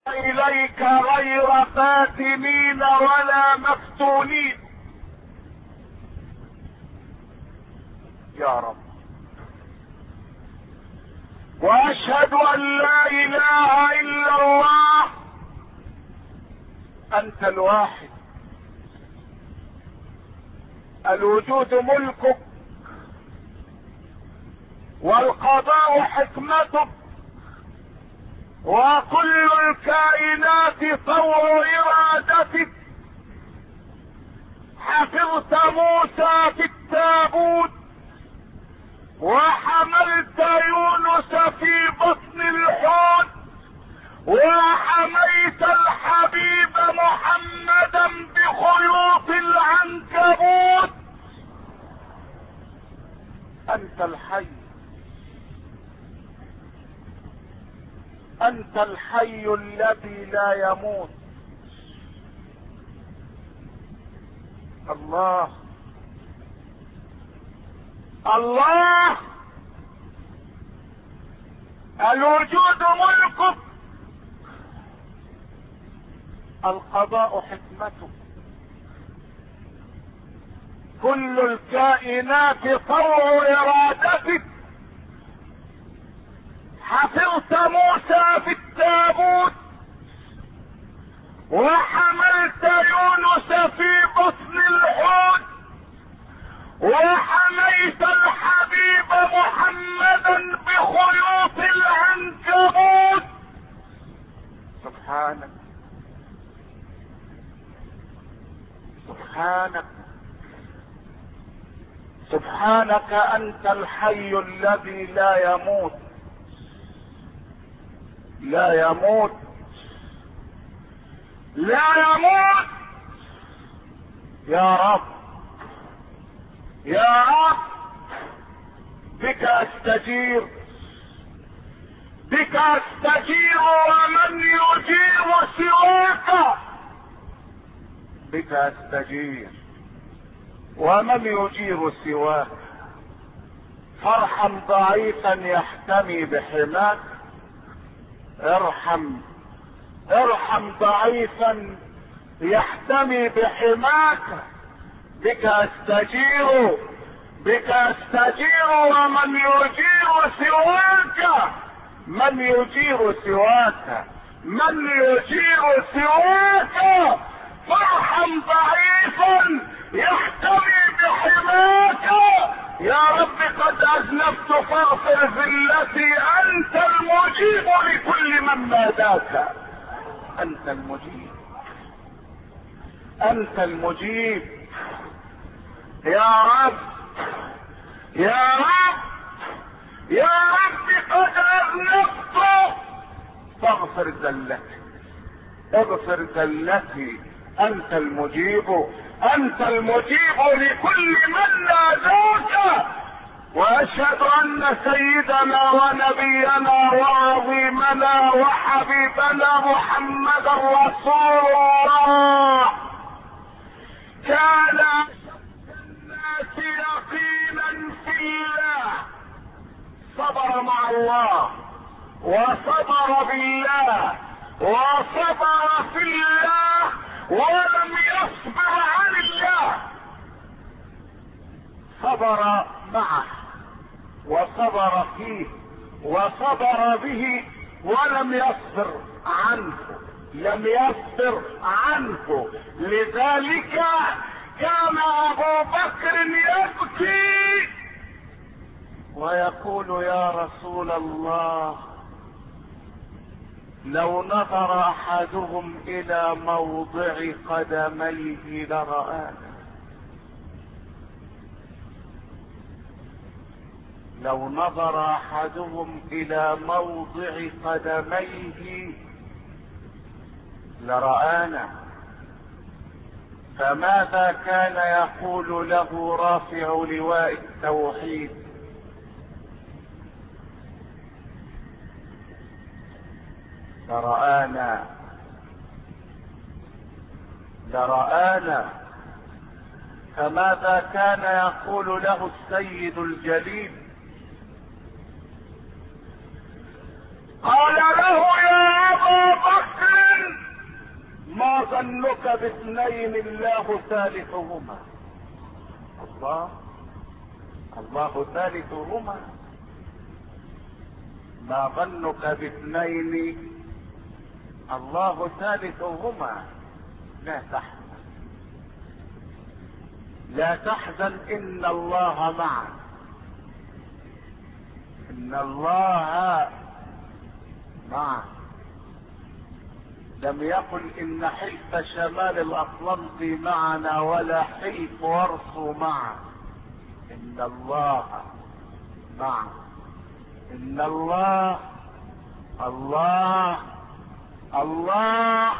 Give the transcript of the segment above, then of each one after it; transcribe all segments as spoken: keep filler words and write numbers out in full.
إليك غير فاتنين ولا مفتونين يا رب. وأشهد أن لا إله إلا الله أنت الواحد، الوجود ملكك والقضاء حكمتك، وكل الكائنات طوع إرادتك. حفظت موسى في التابوت وحملت يونس في بطن الحوت وحميت الحبيب محمدا بخيوط العنكبوت. أنت الحي، أنت الحي الذي لا يموت. الله الله، الوجود ملكك، القضاء حكمتك، كل الكائنات طوع إرادتك. حفظت موسى في التابوت وحملت يونس في بطن الحوت وحميت الحبيب محمدا بخيوط العنكبوت. سبحانك سبحانك سبحانك، أنت الحي الذي لا يموت، لا يموت لا يموت. يا رب يا رب، بك استجير، بك استجير ومن يجير سواك، بك استجير ومن يجير سواك. فارحم ضعيفا يحتمي بحماك، ارحم ارحم ضعيفا يحتمي بحماك. بك استجير بك استجير ومن يجير سواك، من يجير سواك من يجير سواك. فارحم ضعيفا يحتمي بحماك. يا رب قد اذنبت فاغفر ذلتي، انت المجيب لكل من ناداك، انت المجيب انت المجيب. يا رب يا رب يا رب قد اذنبت فاغفر ذلتي، اغفر ذلتي، انت المجيب انت المجيب لكل من ناداك. واشهد ان سيدنا ونبينا وعظيمنا وحبيبنا محمدا رسول الله كان الناس يقينا في الله، صبر مع الله وصبر بالله وصبر في الله ولم يصبر عن الله. صبر معه وصبر فيه وصبر به ولم يصبر عنه، لم يصبر عنه. لذلك كان ابو بكر يبكي ويقول يا رسول الله لو نظر احدهم الى موضع قدميه لرآنا، لو نظر احدهم الى موضع قدميه لرآنا. فماذا كان يقول له رافع لواء التوحيد؟ لرآنا لرآنا. فماذا كان يقول له السيد الجليل؟ قال له يا ابا بكر ظنك باثنين الله ثالثهما. الله الله ثالثهما. ما ظنك باثنين الله ثالثهما. لا تحزن لا تحزن ان الله معك. ان الله معك. لم يقل ان حلف شمال الاطلنطي معنا ولا حلف ورصو معنا. ان الله معك. ان الله الله الله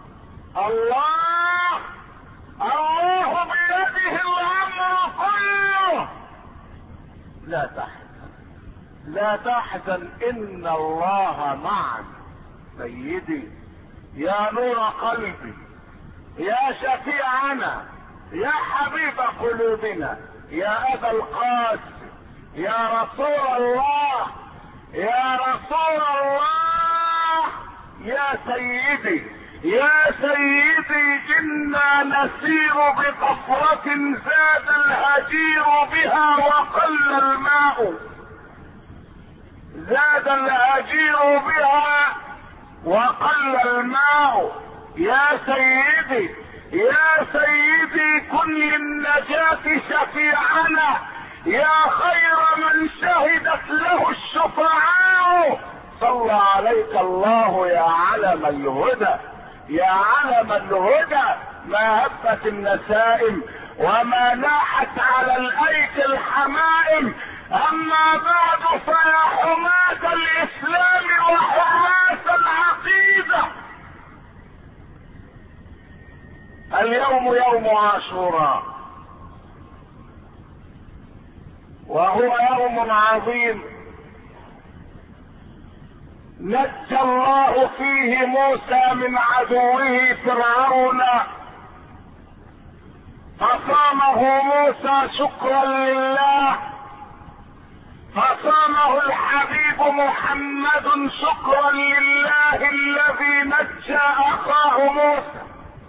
الله الله بيده الامر كله. لا تحزن لا تحزن ان الله معك. سيدي يا نور قلبي، يا شفيعنا، يا حبيب قلوبنا، يا ابا القاسم، يا رسول الله، يا رسول الله، يا سيدي يا سيدي، إنا نسير بقفرة زاد الهجير بها وقل الماء. زاد الهجير بها وقل الماء. يا سيدي يا سيدي، كن للنجاة شفيعنا، يا خير من شهدت له الشفعاء. صلى عليك الله يا علم الهدى، يا علم الهدى. ما هبت النسائم وما لاحت على الايك الحمائم. اما بعد فيا حماة الاسلام وحماة العقيدة، اليوم يوم عاشوراء، وهو يوم عظيم نجى الله فيه موسى من عدوه فرعون، فصامه موسى شكرا لله، فصامه الحبيب محمد شكرا لله الذي نجى اخاه موسى.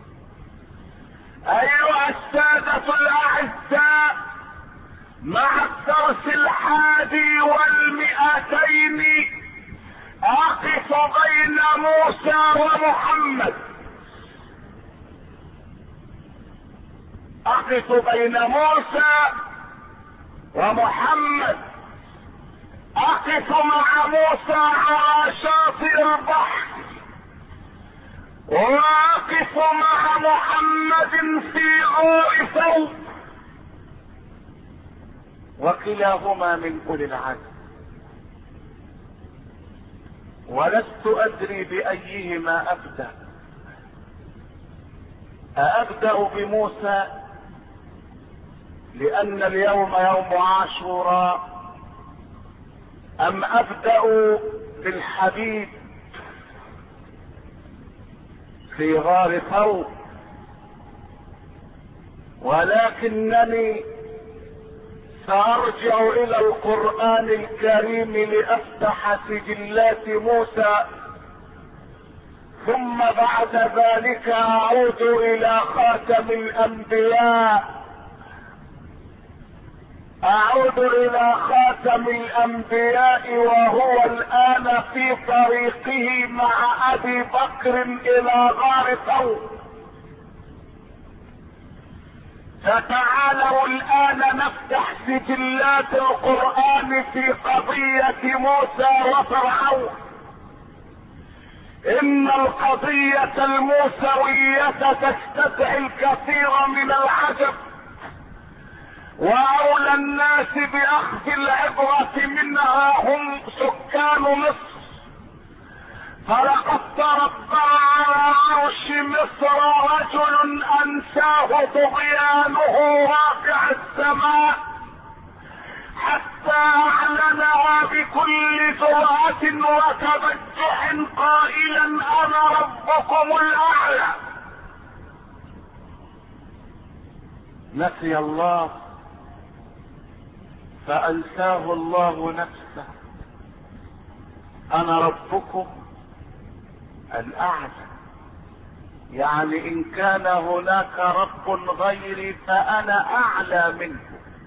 ايها السادة الاعزاء، مع الدرس الحادي والمئتين اقف بين موسى ومحمد. اقف بين موسى ومحمد. اقف مع موسى على شاطئ البحر، واقف مع محمد في غار ثور، وكلاهما من اولي العزم، ولست ادري بايهما ابدا. أأبدأ بموسى لأن اليوم يوم عاشوراء، أم أبدأ بالحبيب في غار ثور؟ ولكنني سأرجع إلى القرآن الكريم لأفتح سجلات موسى، ثم بعد ذلك أعود إلى خاتم الأنبياء، أعود إلى خاتم الأنبياء وهو الآن في طريقه مع أبي بكر إلى غار ثور. فتعالوا الآن نفتح سجلات القرآن في قضية موسى وفرعون. إن القضية الموسوية تستدعي الكثير من العجب، وأولى الناس بأخذ العبرة منها هم سكان مصر، فلقد تربع على عرش مصر رجل أنساه طغيانه واقع السماء، حتى أعلنها بكل جرأة وتبجح قائلا أنا ربكم الأعلى. نسي الله فأنساه الله نفسه. أنا ربكم الأعلى، يعني ان كان هناك رب غيري فانا اعلى منه.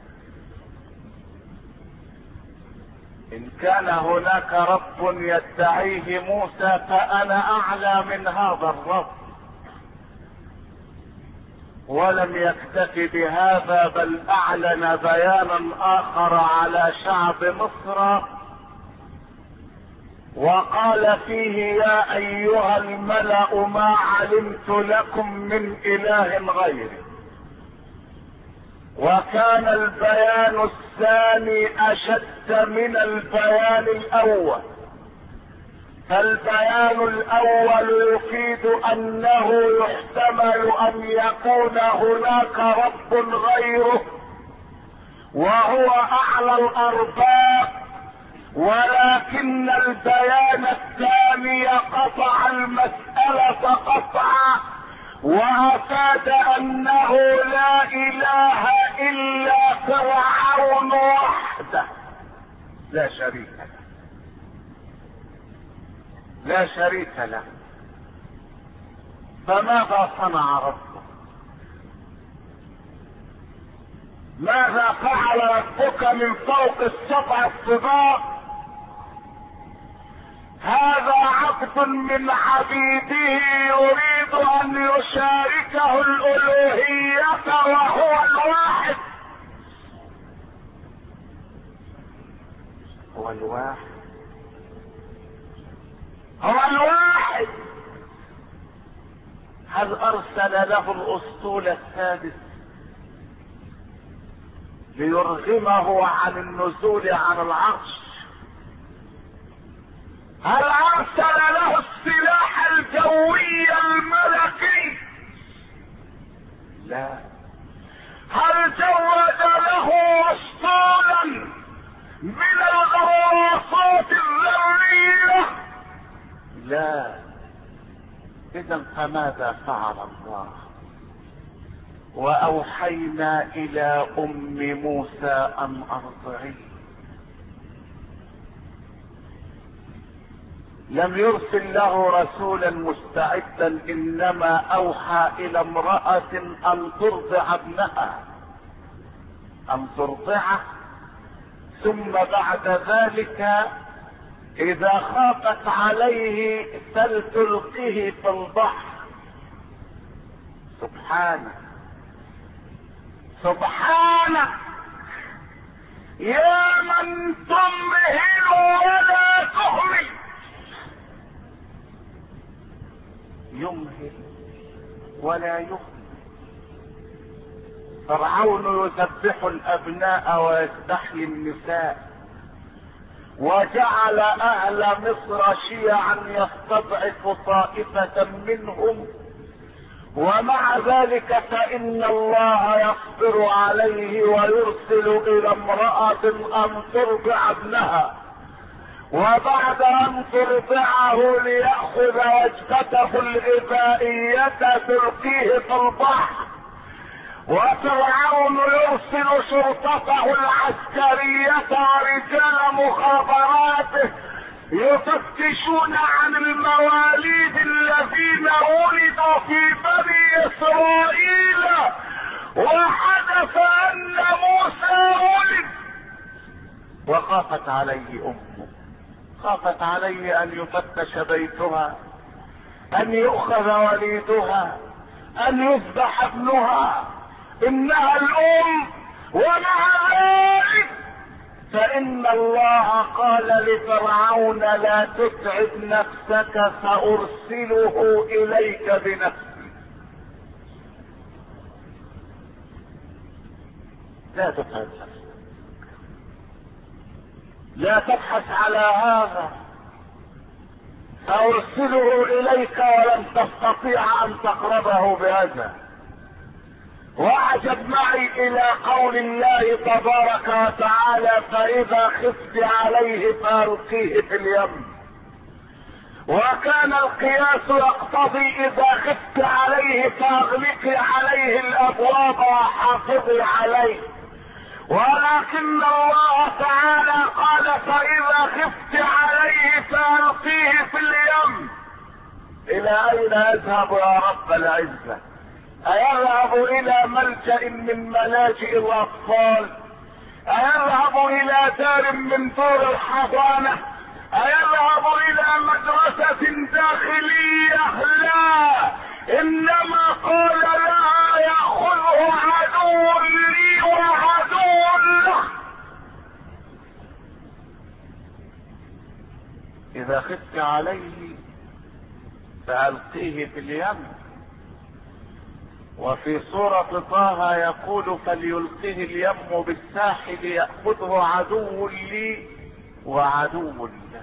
ان كان هناك رب يدعيه موسى فانا اعلى من هذا الرب. ولم يكتف بهذا بل اعلن بيانا اخر على شعب مصر وقال فيه: يا ايها الملأ ما علمت لكم من اله غيري. وكان البيان الثاني اشد من البيان الاول. فالبيان الاول يفيد انه يحتمل ان يكون هناك رب غيره وهو اعلى الارباب، ولكن البيان الثاني قطع المسألة قطعا وافاد انه لا اله الا فرعون وحده لا شريك له لا شريك له. فماذا صنع ربك؟ ماذا فعل ربك من فوق السبع الطباق؟ هذا عبد من عبيده يريد ان يشاركه الالوهية وهو الواحد. هو الواحد هو الواحد هل ارسل له الاسطول السادس ليرغمه عن النزول عن العرش؟ هل ارسل له السلاح الجوي الملكي؟ لا. هل جود له اسطولا من الغواصات الذرية؟ لا. اذا فماذا فعل الله؟ واوحينا الى ام موسى ان ارضعيه. لم يرسل له رسولا مستعدا، انما اوحى الى امرأة ان ترضع ابنها ان ترضعه، ثم بعد ذلك اذا خافت عليه فلتلقه في البحر. سبحانه سبحانه يا من تمهل ولا تهمل. يمهل ولا يهمل. فرعون يذبح الابناء ويستحيي النساء، وجعل اهل مصر شيعا يستضعف طائفة منهم، ومع ذلك فان الله يصبر عليه ويرسل الى امرأة ان ترضع ابنها، وبعد ان ترضعه ليأخذ وجبته الغذائية تلقيه في البحر، وفرعون يرسل شرطته العسكرية ورجال مخابراته يفتشون عن المواليد الذين ولدوا في بني اسرائيل، وحدث ان موسى ولد. وخافت عليه امه، خافت عليه ان يفتش بيتها، ان يؤخذ وليدها، ان يذبح ابنها، انها الام. ومع ذلك فان الله قال لفرعون: لا تتعب نفسك سارسله اليك بنفسي. لا تتعب نفسك، لا تبحث على هذا، سارسله اليك ولن تستطيع ان تقربه بهذا. واعجب معي الى قول الله تبارك وتعالى: فاذا خفت عليه فالقيه في اليم. وكان القياس يقتضي اذا خفت عليه فاغلقي عليه الابواب وحافظي عليه، ولكن الله تعالى قال: فاذا خفت عليه فالقيه في اليم. الى اين يذهب يا رب العزة؟ ايذهب الى ملجأ من ملاجئ الاطفال؟ ايذهب الى دار من دور الحضانة؟ ايذهب الى مدرسة داخلية؟ لا، انما قال لا يأخذه عدو لي وعدو له. اذا خفت عليه فألقيه في اليم. وفي سورة طه يقول فليلقه اليم بالساحل يأخذه عدو لي وعدو له.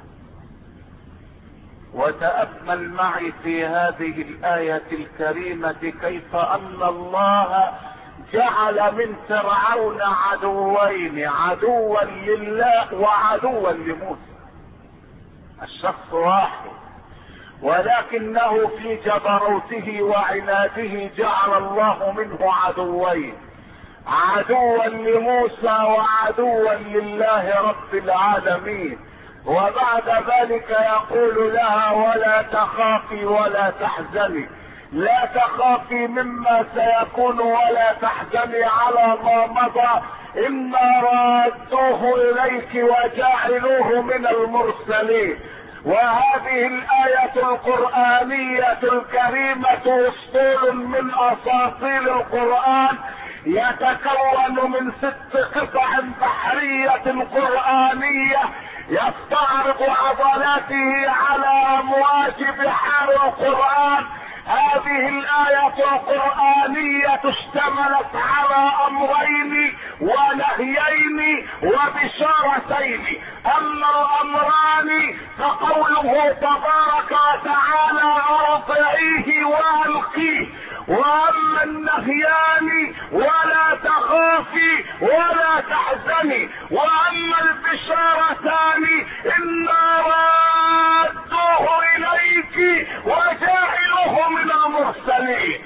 وتأمل معي في هذه الآية الكريمة كيف أن الله جعل من فرعون عدوين، عدوا لله وعدوا لموسى. الشخص واحد، ولكنه في جبروته وعناده جعل الله منه عدوين، عدوا لموسى وعدوا لله رب العالمين. وبعد ذلك يقول لها ولا تخافي ولا تحزني، لا تخافي مما سيكون ولا تحزني على ما مضى، إنا رادوه إليك وجاعلوه من المرسلين. وهذه الآية القرآنية الكريمة أسطول من أساطير القرآن، يتكون من ست قطع بحرية قرآنية يستعرض عضلاته على أمواج بحار القرآن. هذه الآية القرآنية اشتملت على أمرين ونهيين وبشارتين. أما الأمران فقوله تبارك وتعالى أرضعيه وألقيه، واما النهيان ولا تخافي ولا تحزني، واما البشارتان انا رادوه اليك وجاعلوه من المرسلين.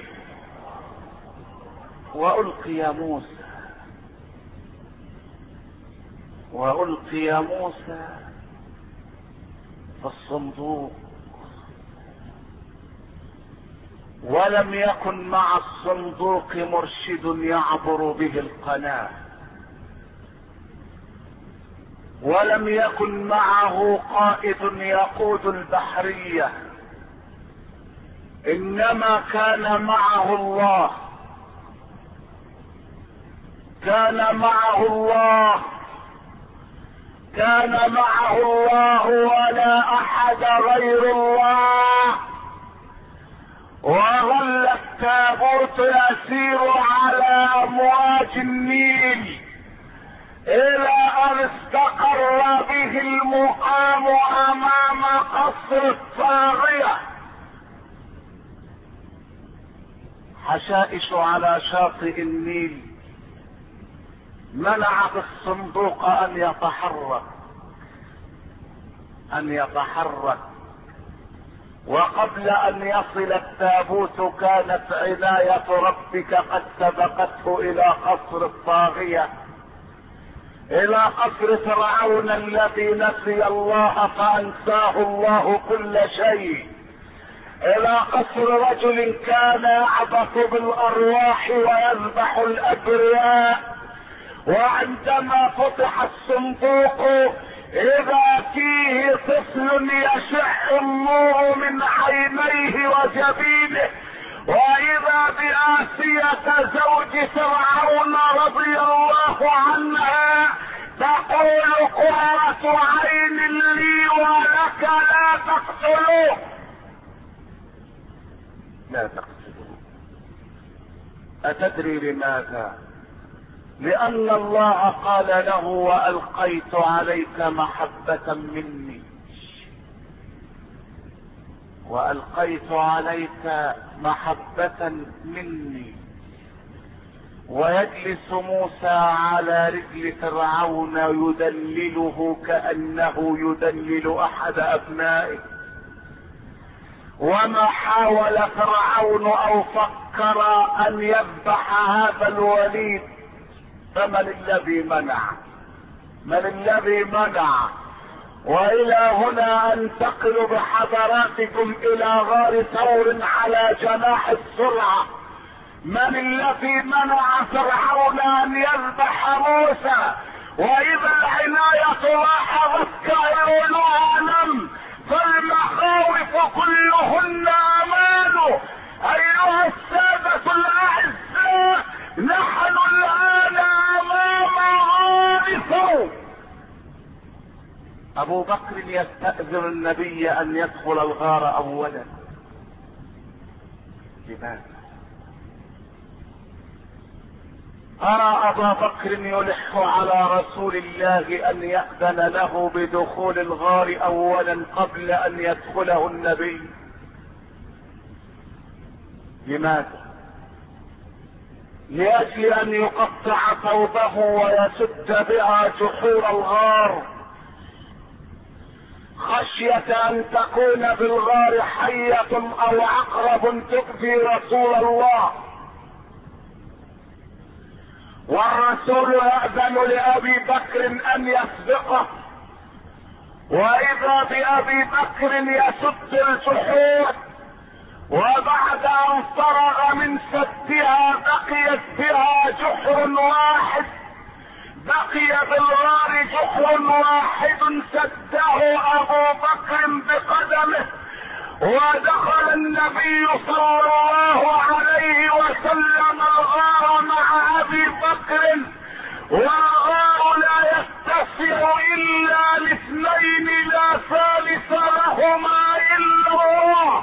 والقي موسى والقي موسى في الصندوق، ولم يكن مع الصندوق مرشد يعبر به القناة، ولم يكن معه قائد يقود البحرية، انما كان معه الله، كان معه الله كان معه الله ولا احد غير الله. وظل التابوت يسير على امواج النيل الى ان استقر به المقام امام قصر الطاغية. حشائش على شاطئ النيل منعت الصندوق ان يتحرك ان يتحرك وقبل ان يصل التابوت كانت عناية ربك قد سبقته الى قصر الطاغية، الى قصر فرعون الذي نسي الله فانساه الله كل شيء، الى قصر رجل كان يعبث بالارواح ويذبح الابرياء. وعندما فتح الصندوق اذا فيه طفل يشع النور من عينيه وجبينه، واذا بآسية زوج فرعون رضي الله عنها تقول قرة عين لي ولك لا تقتلوه لا تقتلوه. أتدري لماذا؟ لأن الله قال له وألقيت عليك محبة مني، وألقيت عليك محبة مني. ويجلس موسى على رجل فرعون يدلله كأنه يدلل أحد أبنائه. وما حاول فرعون أو فكر أن يذبح هذا الوليد، فمن الذي منع؟ من الذي منع؟ والى هنا انتقل بحضراتكم الى غار ثور على جناح السرعة. من الذي منع فرعون ان يذبح موسى؟ واذا العناية لاحظت كأنها نم، فالمخاوف كلهن امان. ايها السادة الاعزاء، نحن الان امام غار ثور. ابو بكر يستأذن النبي ان يدخل الغار اولا. لماذا؟ أرى أبا بكر يلح على رسول الله أن يأذن له بدخول الغار أولا قبل أن يدخله النبي. لماذا؟ لأجل أن يقطع ثوبه ويسد بها جحور الغار، خشية أن تكون في الغار حية أو عقرب تؤذي رسول الله. والرسول يأذن لأبي بكر أن يسبقه، وإذا بأبي بكر يسد الجحور، وبعد أن فرغ من سدها بقيت بها جحر واحد، بقي بالغار جحر واحد سده أبو بكر بقدمه. ودخل النبي صلى الله عليه وسلم الغار مع ابي بكر، والغار لا يتسع الا لاثنين لا ثالث لهما الا الله.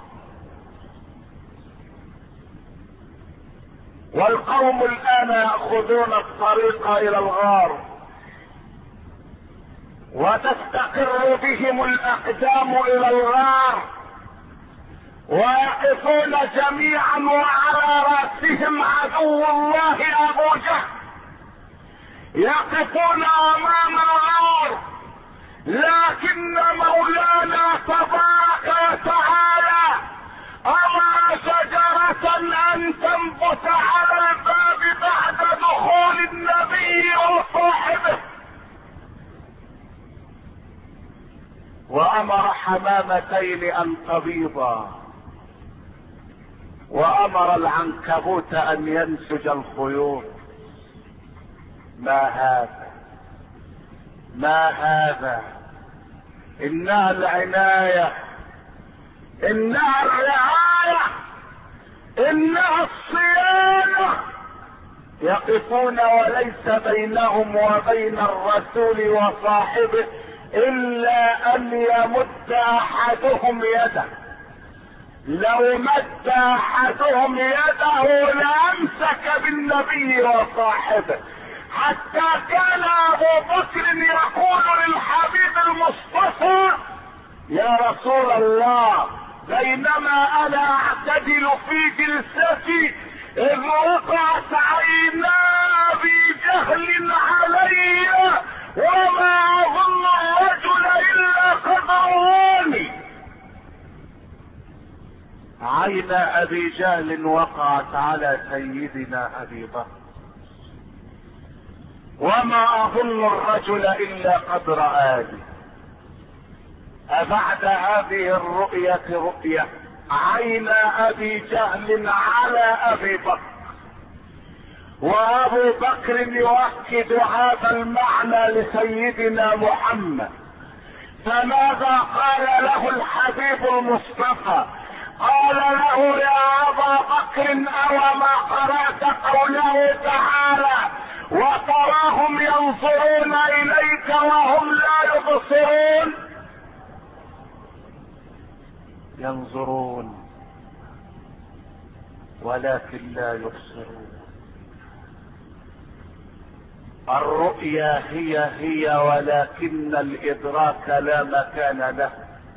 والقوم الان ياخذون الطريق الى الغار، وتستقر بهم الاقدام الى الغار، ويقفون جميعا وعلى راسهم عدو الله ابو جهل. يقفون امام الغار، لكن مولانا تبارك وتعالى امر شجرة ان تنبت على الباب بعد دخول النبي وصاحبه، وامر حمامتين ان تبيضا، وامر العنكبوت ان ينسج الخيوط. ما هذا؟ ما هذا؟ انها العناية، انها الرعاية، انها الصيانة. يقفون وليس بينهم وبين الرسول وصاحبه الا ان يمد احدهم يده. لو مد احدهم يده لامسك بالنبي وصاحبه، حتى كان ابو بكر يقول للحبيب المصطفى: يا رسول الله، بينما انا اعتدل في جلستي اذ وقعت عينا بجهل علي، وما اظن الرجل الا قد رواني. عين ابي جهل وقعت على سيدنا ابي بكر، وما اظن الرجل الا قد رآني. أبعد هذه الرؤية رؤية عين ابي جهل على ابي بكر، وابو بكر يؤكد هذا المعنى لسيدنا محمد. فماذا قال له الحبيب المصطفى؟ قال له: يا ابا بكر، اوما قرأت قوله تعالى: وتراهم ينظرون اليك وهم لا يبصرون؟ ينظرون ولكن لا يبصرون. الرؤيا هي هي، ولكن الادراك لا مكان له.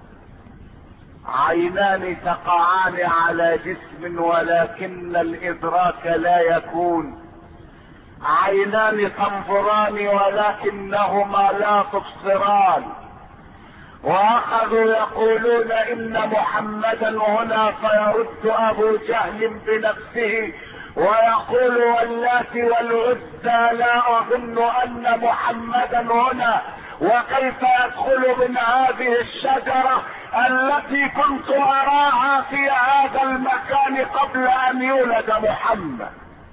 عينان تقعان على جسم ولكن الادراك لا يكون. عينان تنظران ولكنهما لا تبصران. واخذوا يقولون ان محمدا هنا، فيرد ابو جهل بنفسه ويقول: واللات والعزى لا اظن ان محمدا هنا، وكيف يدخل من هذه الشجرة التي كنت اراها في هذا المكان قبل ان يولد محمد.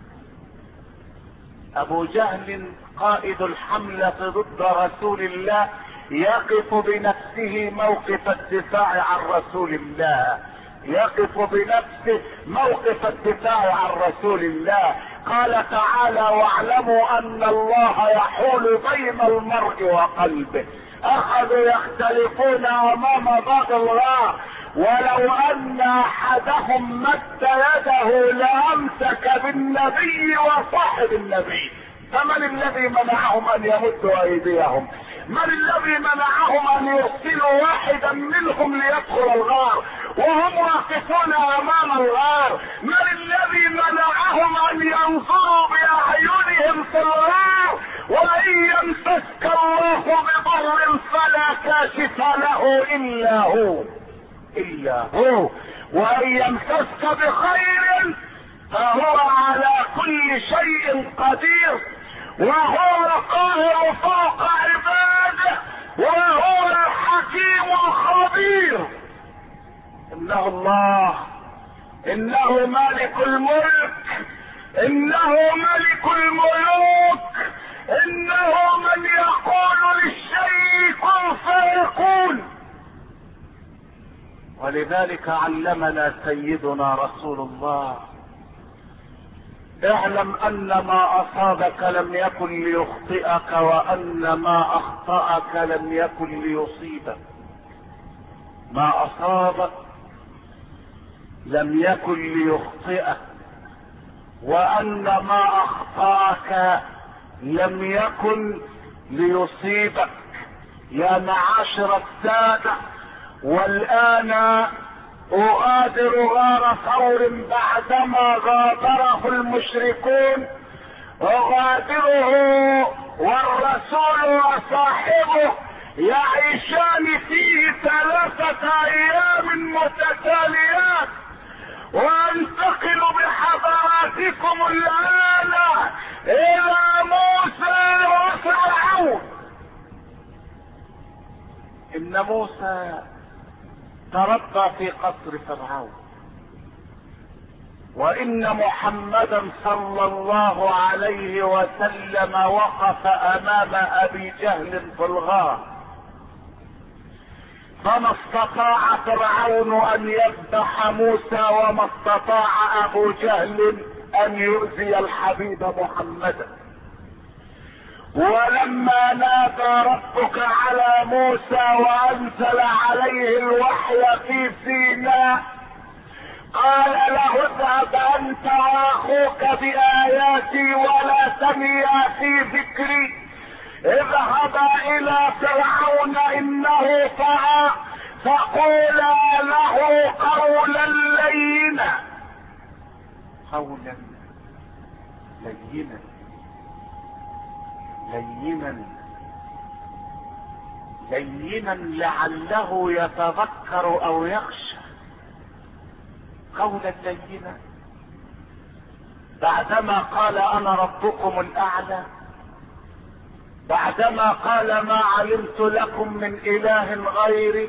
ابو جهل قائد الحملة ضد رسول الله يقف بنفسه موقف الدفاع عن رسول الله، يقف بنفسه موقف الدفاع عن رسول الله. قال تعالى: واعلموا ان الله يحول بين المرء وقلبه. اخذوا يختلفون امام باب الغار، ولو ان احدهم مد يده لامسك بالنبي وصاحب النبي. فمن الذي منعهم ان يمدوا ايديهم؟ من الذي منعهم ان يرسلوا واحدا منهم ليدخل الغار وهم واقفون امام الغار؟ من الذي منعهم ان ينظروا باعينهم في الغار؟ وان يمسسك الله بضر فلا كاشف له الا هو الا هو، وان يمسسك بخير فهو على كل شيء قدير، وهو القاهر فوق عباده، وهو الحكيم الخبير. انه الله، انه مالك الملك، انه ملك الملوك، انه من يقول للشيء كن فيكون. ولذلك علمنا سيدنا رسول الله: اعلم ان ما اصابك لم يكن ليخطئك، وان ما اخطأك لم يكن ليصيبك. ما اصابك لم يكن ليخطئك، وان ما اخطأك لم يكن ليصيبك. يا معاشر السادة، والان اغادر غار ثور بعدما غادره المشركون، اغادره والرسول وصاحبه يعيشان فيه ثلاثة ايام متتاليات. وانتقل بحضراتكم الان الى موسى وفرعون. ان موسى تربى في قصر فرعون، وان محمدا صلى الله عليه وسلم وقف امام ابي جهل في الغار، فما استطاع فرعون ان يذبح موسى، وما استطاع ابو جهل ان يؤذي الحبيب محمدا. ولما نادى ربك على موسى وانزل عليه الوحي في سيناء، قال له: اذهب انت واخوك باياتي ولا تنيا في ذكري، اذهبا الى فرعون انه طغى فقولا له قولا لينا. قولا لينا لينا لينا لعله يتذكر او يخشى. قولا لينا بعدما قال انا ربكم الاعلى، بعدما قال ما علمت لكم من اله غيري،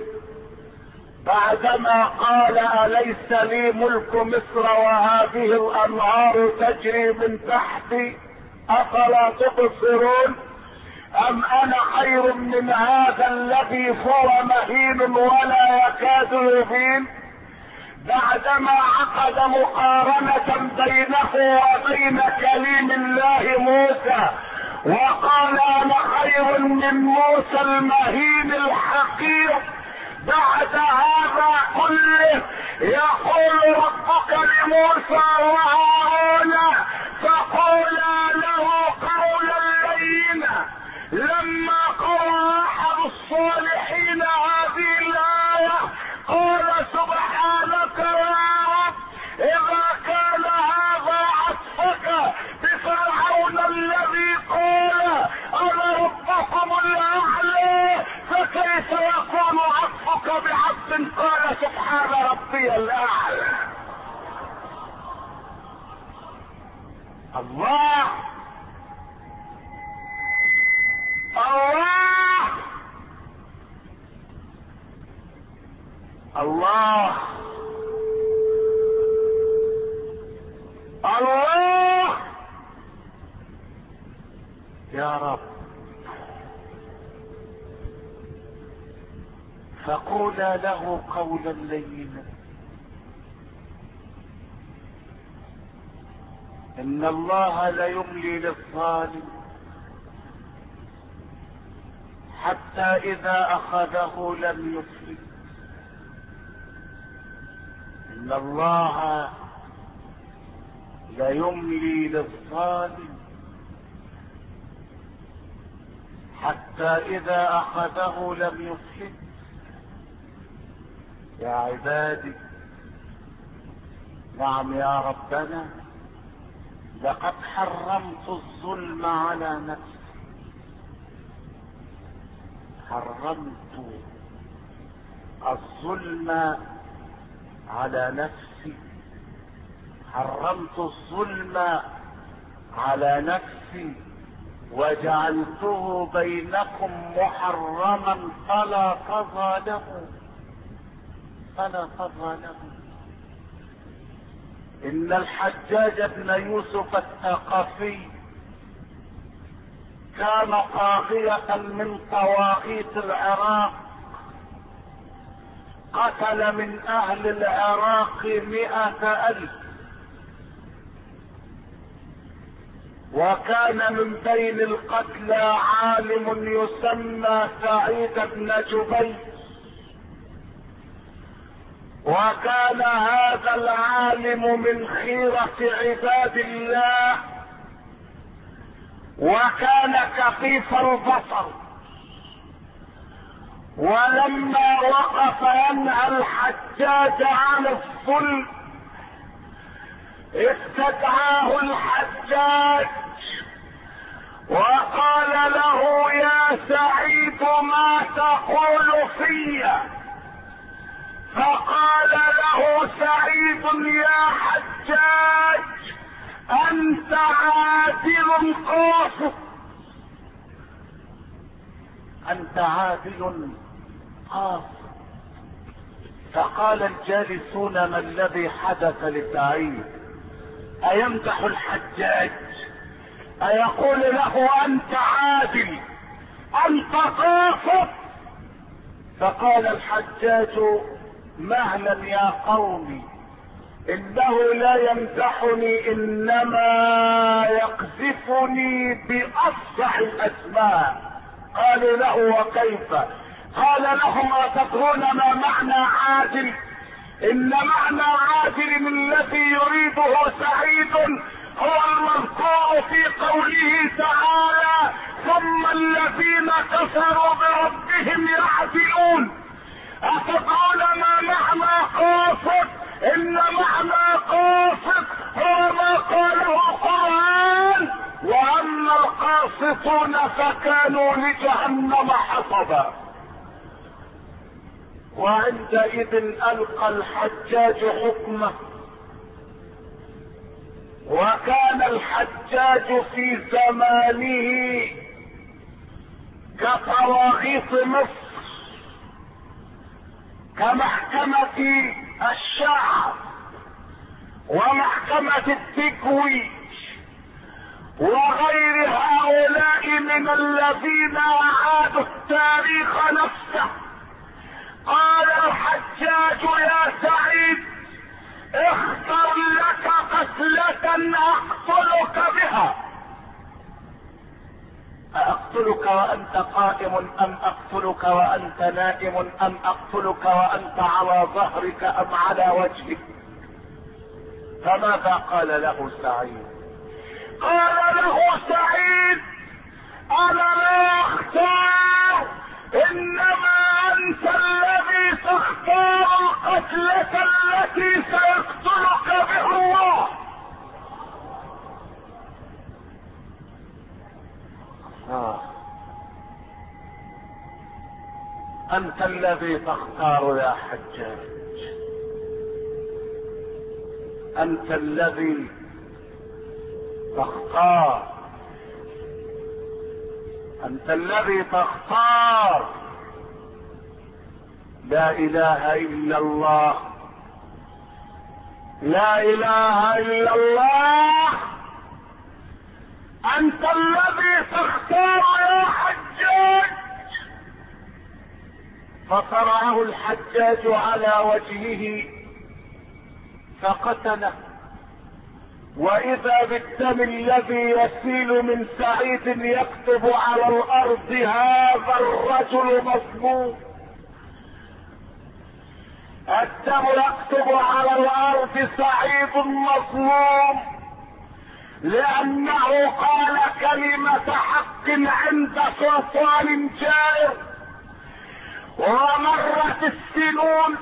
بعدما قال اليس لي ملك مصر وهذه الانهار تجري من تحتي افلا تبصرون، ام انا خير من هذا الذي هو مهين ولا يكاد يبين. بعدما عقد مقارنة بينه وبين كليم الله موسى وقال انا خير من موسى المهين الحقير، بعد هذا كله يقول ربك لموسى وهارون فقولا له قولا لينا. لما قرأ احد الصالحين هذه الآية قال: سبحانك يا رب، اذا كان هذا عطفك بفرعون الذي قال انا ربكم الاعلى، فكيف يكون عطفك بعبد قال سبحان ربي الاعلى. الله الله تقولا له قولا لينا. ان الله ليملي للظالم حتى اذا اخذه لم يفلت. ان الله ليملي للظالم حتى اذا اخذه لم يفلت. يا عبادي، نعم يا ربنا، لقد حرمت الظلم على نفسي. حرمت الظلم على نفسي. حرمت الظلم على نفسي وجعلته بينكم محرما فلا تظالموا. فلا تظالموا. ان الحجاج بن يوسف الثقفي كان طاغية من طواغيت العراق، قتل من اهل العراق مئة الف، وكان من بين القتلى عالم يسمى سعيد بن جبير. وكان هذا العالم من خيرة عباد الله، وكان كفيف البصر. ولما وقف ينهى الحجاج عن الظلم استدعاه الحجاج وقال له: يا سعيد، ما تقول في؟ فقال له سعيد: يا حجاج، انت عادل قاسط. انت عادل قاسط. فقال الجالسون: ما الذي حدث لسعيد؟ ايمدح الحجاج؟ ايقول له انت عادل، انت قاسط؟ فقال الحجاج: مهلا يا قومي، انه لا يمدحني، انما يقذفني بافصح الاسماء. قالوا له: وكيف؟ قال لهم: أتدرون ما معنى عادل؟ ان معنى عادل الذي يريده سعيد هو المذكور في قوله تعالى: ثم الذين كفروا بربهم يعدلون. أتدرون ما معنى قاسط؟ ان معنى قاسط هو ما قاله القرآن: واما القاسطون فكانوا لجهنم حطبا. وعندئذ القى الحجاج حكمه. وكان الحجاج في زمانه كطواغيت مصر، كمحكمة الشعب ومحكمة التكويج وغير هؤلاء من الذين اعادوا التاريخ نفسه. قال الحجاج: يا سعيد، اختر لك قتلة اقتلك بها. أقتلك وأنت قائم أم أقتلك وأنت نائم أم أقتلك وأنت على ظهرك أم على وجهك؟ فماذا قال له سعيد؟ قال له سعيد: أنا لا أختار، إنما أنت الذي تختار القتلة التي سيقتلك بها الله. آه. أنت الذي تختار يا حجاج، أنت الذي تختار، أنت الذي تختار. لا إله إلا الله، لا إله إلا الله. أنت الذي تختار يا حجاج. فصرعه الحجاج على وجهه فقتله، واذا بالدم الذي يسيل من سعيد يكتب على الارض هذا الرجل مظلوم. الدم يكتب على الارض سعيد مظلوم لانه قال كلمة حق عند سلطان جائر. ومرت السنون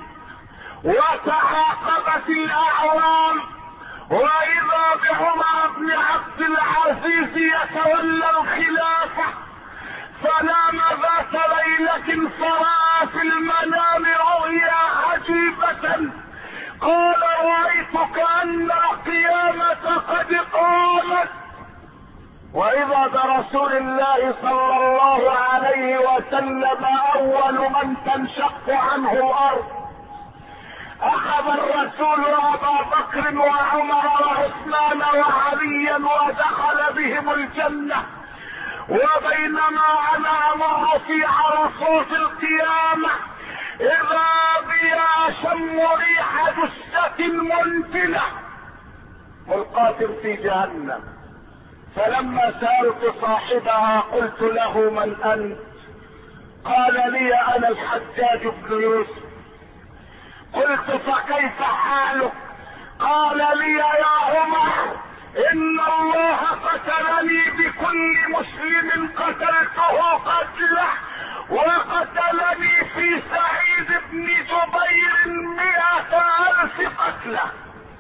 وتعاقبت الاعوام، واذا بعمر بن عبد العزيز يتولى الخلافة، فنام ذات ليلة فرأى في المنام رؤيا عجيبة، قال رأيت كأن القيامة قد قامت. واذا برسول الله صلى الله عليه وسلم اول من تنشق عنه الارض. اخذ الرسول ابا بكر وعمر وعثمان وعليا ودخل بهم الجنة، وبينما انا امر في عرصات القيامة اذا بي اشم ريح جثة منتنة ملقاة في جهنم. فلما سألت صاحبها قلت له من انت؟ قال لي انا الحجاج بن يوسف. قلت فكيف حالك؟ قال لي يا عمر ان الله قتلني بكل مسلم قتلته قتله، وقتلني في سعيد بن جبير مئة الف قتله.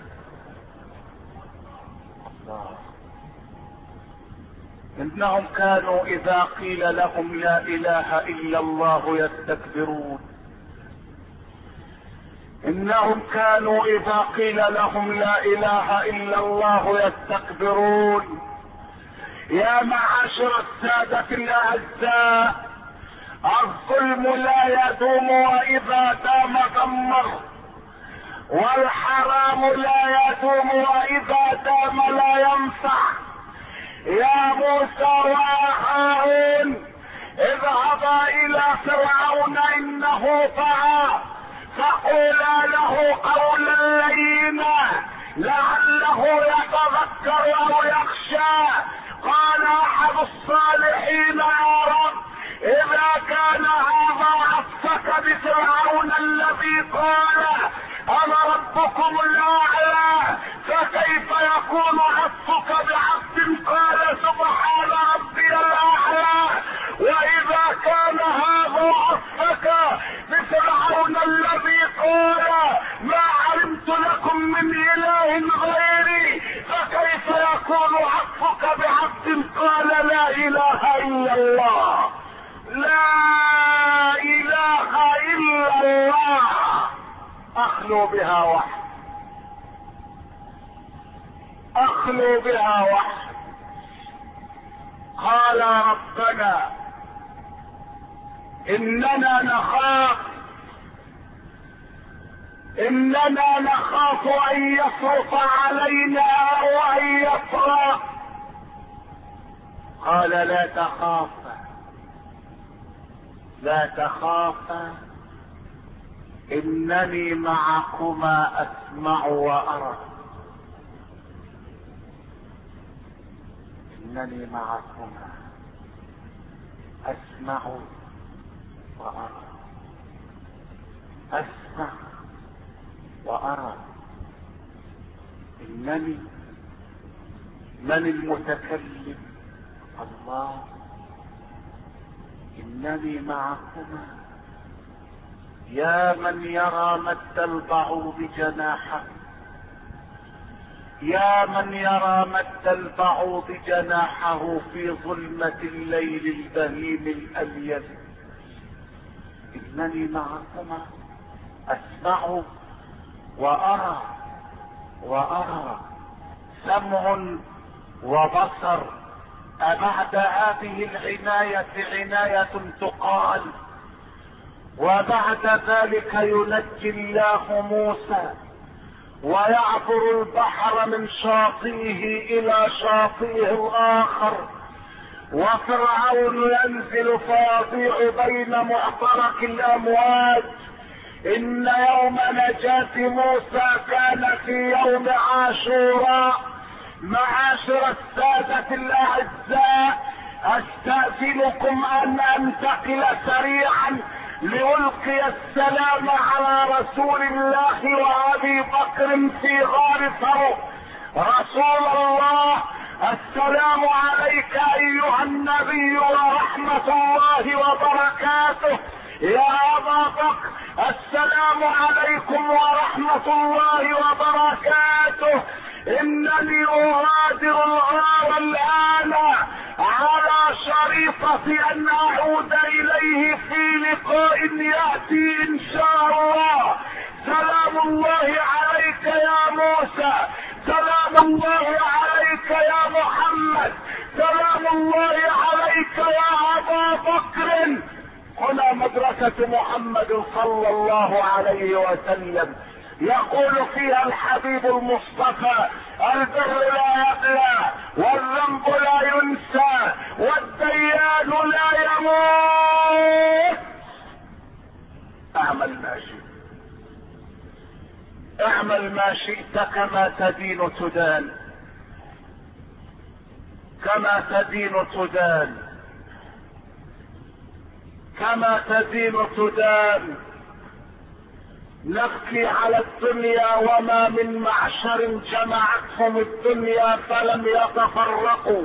انهم كانوا اذا قيل لهم لا اله الا الله يستكبرون. انهم كانوا اذا قيل لهم لا اله الا الله يستكبرون. يا معاشر السادة الاعزاء، الظلم لا يدوم واذا دام دمر، والحرام لا يدوم واذا دام لا ينفع. يا موسى وهارون اذهبا الى فرعون انه طغى، فقولا له قولا لينا لعله يتذكر او يخشى. قال احد الصالحين يا رب اذا كان هذا عطفك بفرعون الذي قال انا ربكم الاعلى، فكيف يكون عطفك بعبد قال سبحان ربي الاعلى؟ واذا كان هذا عطفك بفرعون الذي قال ما علمت لكم من اله غيري، فكيف يكون عطفك بعبد قال لا اله الا الله؟ لا اله الا الله اخلو بها وحد، اخلو بها وحد. قال ربنا اننا نخاف اننا نخاف ان يفرط علينا او ان يطغى. قال لا تخافا لا تخافا انني معكما اسمع وارى. انني معكما اسمع وارى. اسمع وارى. انني من المتكلم؟ الله. انني معكما. يا من يرى مد البعوض جناحه، يا من يرى مد البعوض جناحه في ظلمة الليل البهيم الأليل. إنني معكما أسمع وأرى وأرى. سمع وبصر. أبعد هذه العناية عناية تقال؟ وبعد ذلك ينجي الله موسى ويعبر البحر من شاطئه الى شاطئه الاخر، وفرعون ينزل فيضيع بين معترك الامواج. ان يوم نجاة موسى كان في يوم عاشوراء. معاشر السادة الاعزاء، استأذنكم ان انتقل سريعا لألقي السلام على رسول الله وابي بكر في غار ثور. رسول الله، السلام عليك ايها النبي ورحمة الله وبركاته. يا ابا بكر، السلام عليكم ورحمة الله وبركاته. انني اغادر الغار الان على شريطة ان اعود اليه في لقاء ياتي ان شاء الله. سلام الله عليك يا موسى، سلام الله عليك يا محمد، سلام الله عليك يا ابا بكر. هنا مدرسة محمد صلى الله عليه وسلم، يقول فيها الحبيب المصطفى: البر لا يبلى، والذنب لا ينسى، والديان لا يموت. اعمل ما شئت، اعمل ما شئت، كما تدين تدان، كما تدين تدان، كما تدين تدان. نبكي على الدنيا وما من معشر جمعتهم الدنيا فلم يتفرقوا.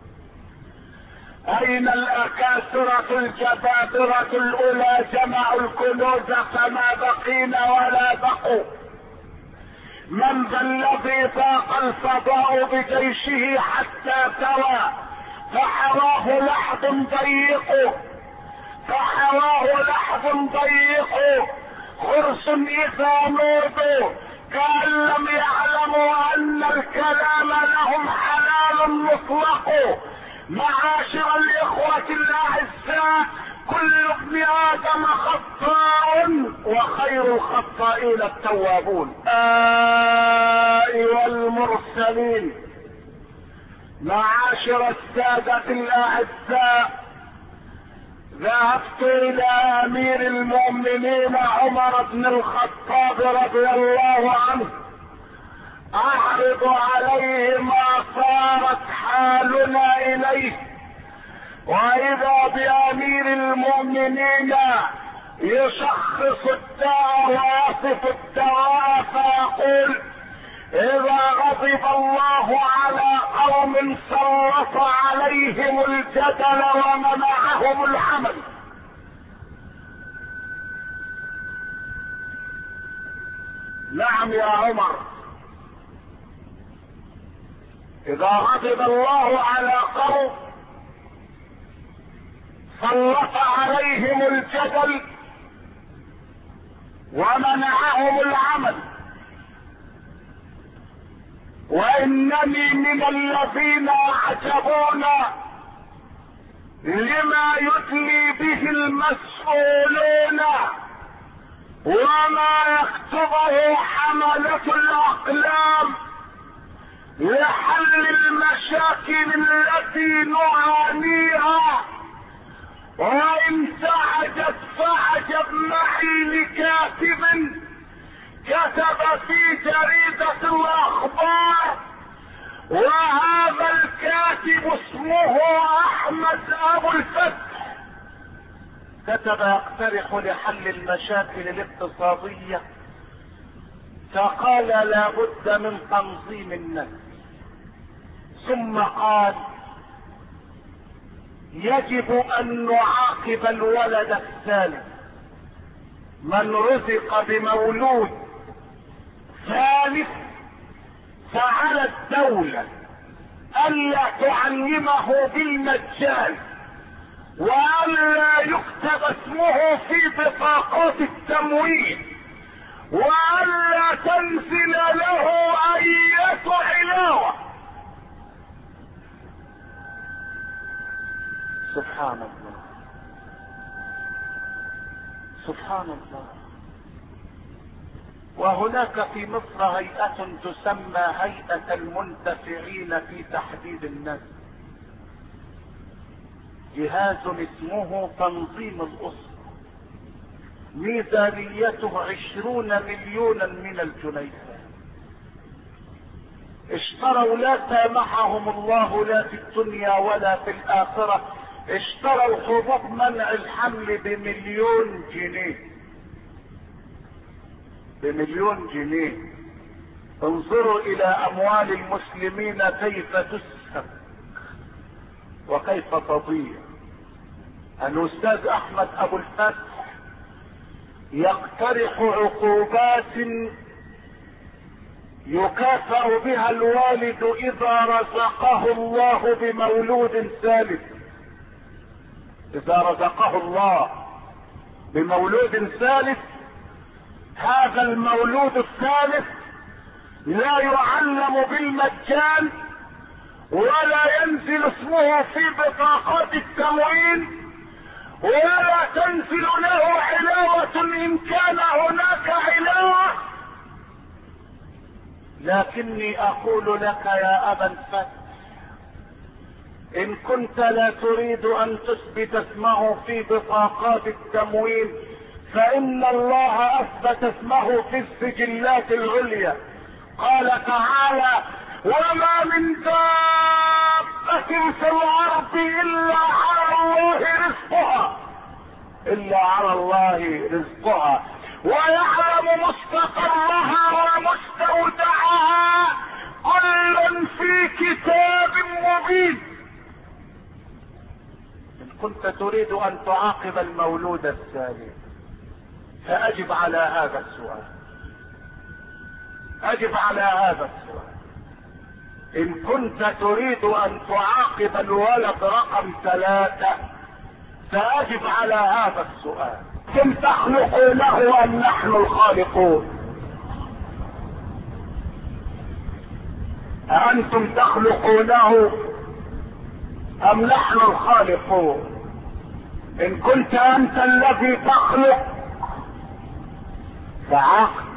اين الاكاسرة الجبابرة الاولى جمعوا الكنوز فما بقينا ولا بقوا؟ من ذا الذي ضاق الفضاء بجيشه حتى سوى فحواه لحظ ضيق، فحواه لحظ ضيق. خرس اذا نودوا كأن لم يعلموا ان الكلام لهم حلال مطلق. معاشر الاخوة الاعزاء، كل ابن ادم خطاء وخير الخطائين التوابون. ايها المرسلين، معاشر السادة الاعزاء، ذهبت الى امير المؤمنين عمر بن الخطاب رضي الله عنه اعرض عليه ما صارت حالنا اليه. واذا بامير المؤمنين يشخص الداء ويصف الدواء فيقول: اذا غضب الله على قوم سلط عليهم الجدل ومنعهم العمل. نعم يا عمر، اذا غضب الله على قوم سلط عليهم الجدل ومنعهم العمل. وانني من الذين اعجبون لما يدلي به المسؤولون وما يكتبه حملة الاقلام لحل المشاكل التي نعانيها. وان تعجب فعجب معي لكاتب كتب في جريدة الاخبار، وهذا الكاتب اسمه احمد ابو الفتح، كتب يقترح لحل المشاكل الاقتصادية، فقال لا بد من تنظيم النفس، ثم قال يجب ان نعاقب الولد الثالث. من رزق بمولود ثالث فعلى الدولة الا تعلمه بالمجان، والا يكتب اسمه في بطاقات التموين، والا تنزل له اية علاوة. سبحان الله، سبحان الله. وهناك في مصر هيئة تسمى هيئة المنتفعين في تحديد النسل. جهاز اسمه تنظيم الأسرة، ميزانيته عشرون مليونا من الجنيه. اشتروا لا سامحهم الله لا في الدنيا ولا في الآخرة، اشتروا حبوب منع الحمل بمليون جنيه، بمليون جنيه. انظروا الى اموال المسلمين كيف تسفك وكيف تضيع. الاستاذ احمد ابو الفتح يقترح عقوبات يكافأ بها الوالد اذا رزقه الله بمولود ثالث. اذا رزقه الله بمولود ثالث، هذا المولود الثالث لا يعلم بالمجان ولا ينزل اسمه في بطاقات التموين ولا تنزل له علاوة ان كان هناك علاوة. لكني اقول لك يا ابا الفتح، ان كنت لا تريد ان تثبت اسمه في بطاقات التموين فان الله اثبت اسمه في السجلات العليا. قال تعالى: وما من دابة في الارض الا على الله رزقها، الا على الله رزقها ويعلم مستقرها ومستودعها كل في كتاب مبين. ان كنت تريد ان تعاقب المولود الثاني فاجب على هذا السؤال، اجب على هذا السؤال. ان كنت تريد ان تعاقب الولد رقم ثلاثة فاجب على هذا السؤال: كم تخلقونه ام نحن الخالقون؟ أأنتم تخلقونه ام نحن الخالقون؟ ان كنت انت الذي تخلق فعاقب،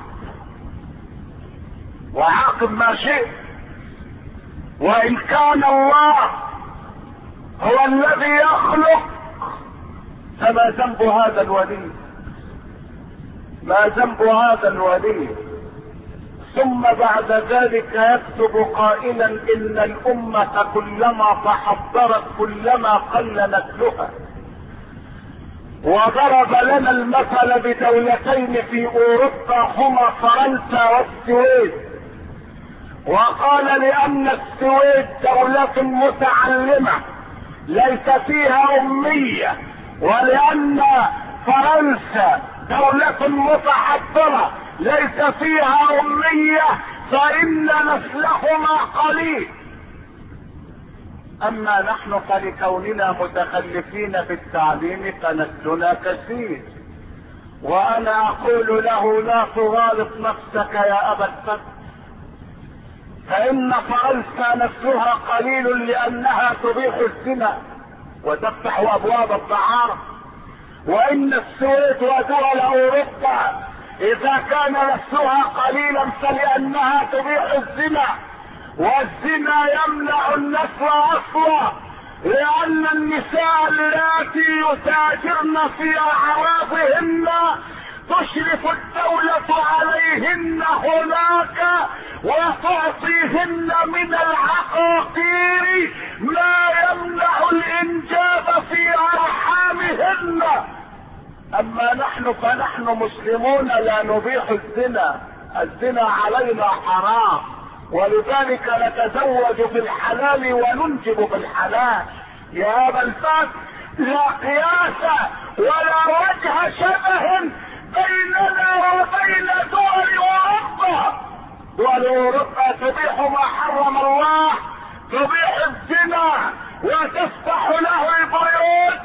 وعاقب ما شئت. وان كان الله هو الذي يخلق فما ذنب هذا الولي؟ ما ذنب هذا الولي؟ ثم بعد ذلك يكتب قائلا: ان الامة كلما تحضرت كلما قل نسلها. وضرب لنا المثل بدولتين في اوروبا هما فرنسا والسويد، وقال: لان السويد دولة متعلمة ليس فيها امية، ولان فرنسا دولة متحضرة ليس فيها امية، فان نسلهما قليل. اما نحن فلكوننا متخلفين في التعليم فنسلنا كثير. وانا اقول له: لا تغالط نفسك يا ابا الفتح، فان فرنسا نسلها قليل لانها تبيح الزنا وتفتح ابواب الدعارة، وان السويد ودول اوروبا اذا كان نسلها قليلا فلانها تبيح الزنا، والزنا يمنع النسل اصلا، لان النساء اللاتي يتاجرن في اعراضهن تشرف الدولة عليهن هناك وتعطيهن من العقاقير ما يمنع الانجاب في ارحامهن. اما نحن فنحن مسلمون لا نبيح الزنا، الزنا علينا حرام، ولذلك نتزوج بالحلال وننجب بالحلال. يا ابا الفتح، لا قياس ولا وجه شبه بيننا وبين دول اوروبا. دول اوروبا تبيح ما حرم الله، تبيح الزنا وتفتح له البيوت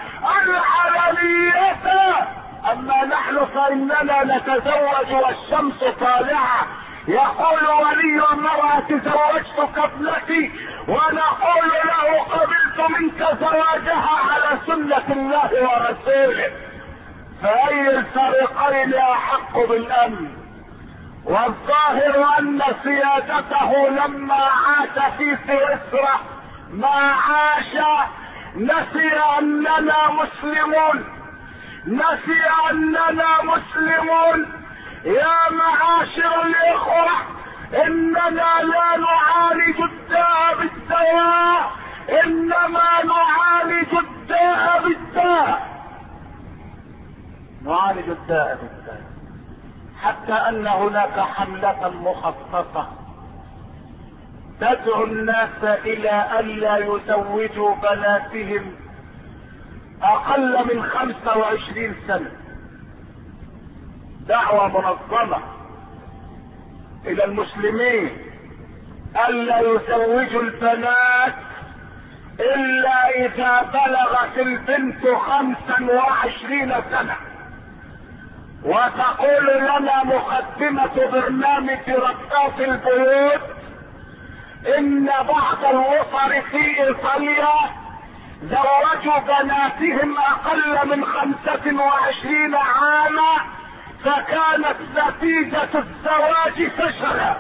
الحلالية. اما نحن فاننا نتزوج والشمس طالعة. يقول ولي المرأة: تزوجتك ابنتي، ونقول له: قبلت منك زواجها على سنة الله ورسوله. فأي الفريقين أحق بالأمن؟ والظاهر أن سيادته لما عاش في سويسرا ما عاش نسي اننا مسلمون، نسي اننا مسلمون. يا معاشر الاخوة، اننا لا نعالج الداء بالدواء، انما نعالج الداء بالداء، نعالج الداء بالداء. حتى ان هناك حملة مخصصة تدعو الناس الى الا يزوجوا بناتهم اقل من خمسة وعشرين سنة. دعوة منظمة الى المسلمين الا يزوجوا البنات الا اذا بلغت البنت خمسا وعشرين سنة. وتقول لنا مقدمة برنامج ربات البيوت ان بعض الاسر في ايطاليا زوجوا بناتهم اقل من خمسة وعشرين عاما، فكانت نتيجة الزواج فشلا.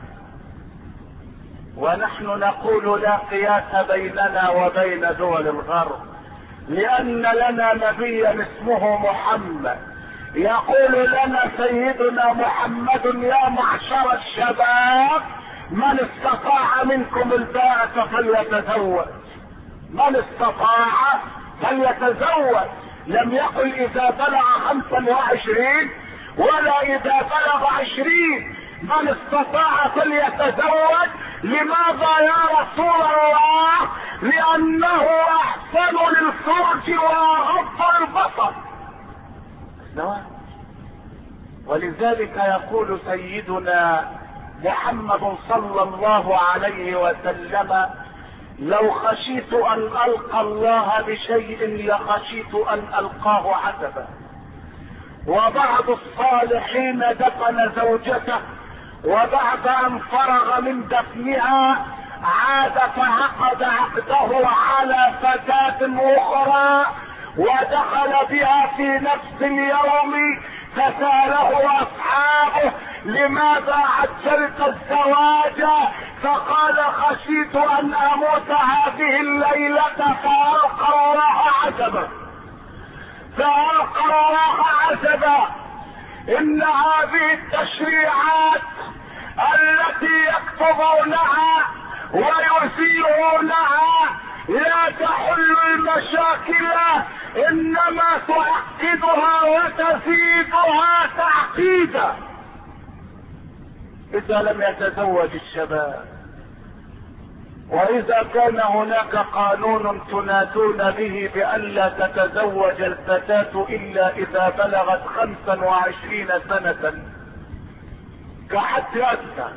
ونحن نقول لا قياس بيننا وبين دول الغرب، لان لنا نبيا اسمه محمد يقول لنا سيدنا محمد: يا معشر الشباب من استطاع منكم الباءة فليتزوج، من استطاع فليتزوج. لم يقل اذا بلغ خمسا وعشرين ولا اذا بلغ عشرين، من استطاع فليتزوج. لماذا يا رسول الله؟ لانه احسن للفرج واغض البصر. ولذلك يقول سيدنا محمد صلى الله عليه وسلم: لو خشيت ان القى الله بشيء لخشيت ان القاه عتبا. وبعض الصالحين دفن زوجته، وبعد ان فرغ من دفنها عاد فعقد عقده على فتاة اخرى ودخل بها في نفس اليوم. فسأله اصحابه: لماذا عجلت الزواج؟ فقال: خشيت ان اموت هذه الليلة فألقى الله عجبا، فألقى الله عجبا. ان هذه التشريعات التي يكتبونها ويزيلونها لا تحل المشاكل، انما تعقدها وتزيدها تعقيدا. اذا لم يتزوج الشباب، واذا كان هناك قانون تنادون به بألا تتزوج الفتاة الا اذا بلغت خمسا وعشرين سنة كحد ادنى،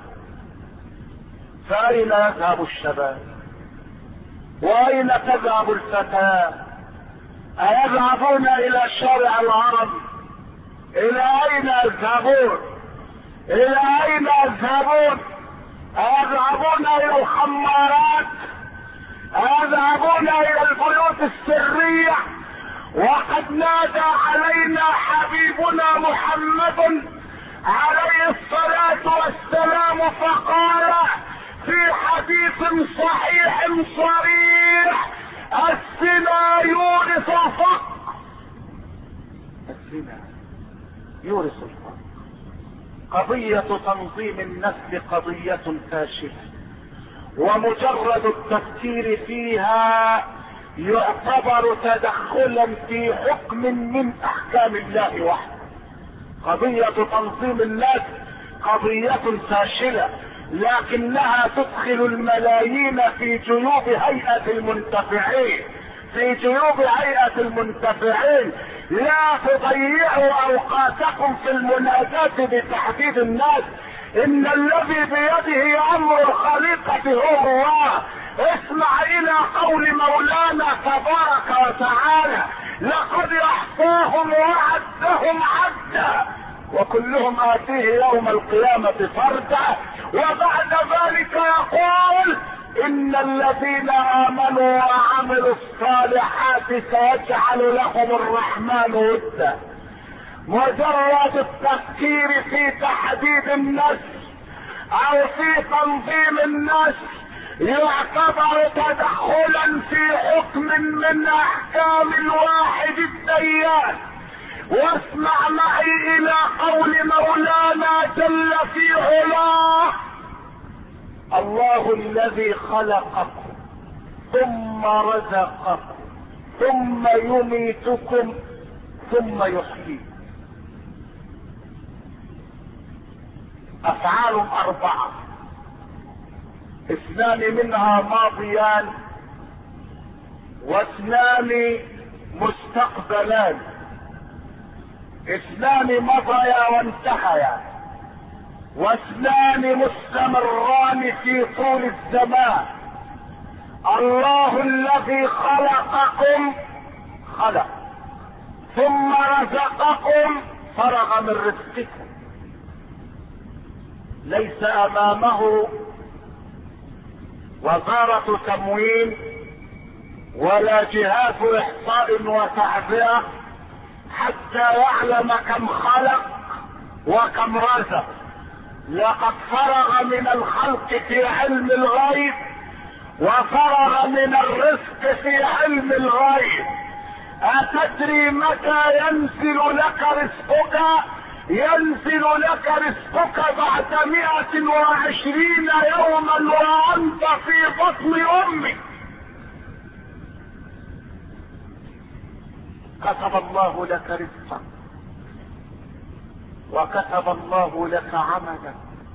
فاين يذهب الشباب؟ واين تذهب الفتاة؟ ايذهبون الى شارع العرب؟ الى اين يذهبون؟ الى اين يذهبون؟ ايذهبون الى الخمارات؟ ايذهبون الى البيوت السرية؟ وقد نادى علينا حبيبنا محمد عليه الصلاة والسلام فقال في حديث صحيح صريح: الزنا يورث الفقر. الزنا يورث الفقر. قضية تنظيم النسل قضية فاشلة، ومجرد التفكير فيها يعتبر تدخلا في حكم من احكام الله وحده. قضية تنظيم النسل قضية فاشلة، لكنها تدخل الملايين في جيوب هيئة المنتفعين، في جيوب هيئة المنتفعين. لا تضيعوا اوقاتكم في المناداة بتحديد الناس. ان الذي بيده امر الخليقة هو الله. اسمع الى قول مولانا تبارك وتعالى: لقد احصاهم وعدهم عدا وكلهم آتيه يوم القيامة فردا. وبعد ذلك يقول: إن الذين آمنوا وعملوا الصالحات سيجعل لهم الرحمن ودا. مجرد التفكير في تحديد النسل أو في تنظيم النسل يعتبر تدخلا في حكم من احكام الواحد الديان. واسمع معي الى قول مولانا جل في علاه: الله الذي خلقكم ثم رزقكم ثم يميتكم ثم يحييكم. افعال اربعة، اثنان منها ماضيان واثنان مستقبلان، اثنان مضيا وانتهيا واثنان مستمران في طول الزمان. الله الذي خلقكم خلق ثم رزقكم فرغ من رزقكم، ليس امامه وزارة تموين ولا جهاز احصاء وتعبئة حتى يعلم كم خلق وكم رزق. لقد فرغ من الخلق في علم الغيب وفرغ من الرزق في علم الغيب. أتدري متى ينزل لك رزقك؟ ينزل لك رزقك بعد مئة وعشرين يوما وأنت في بطن أمك. كتب الله لك رزقا وكتب الله لك عملا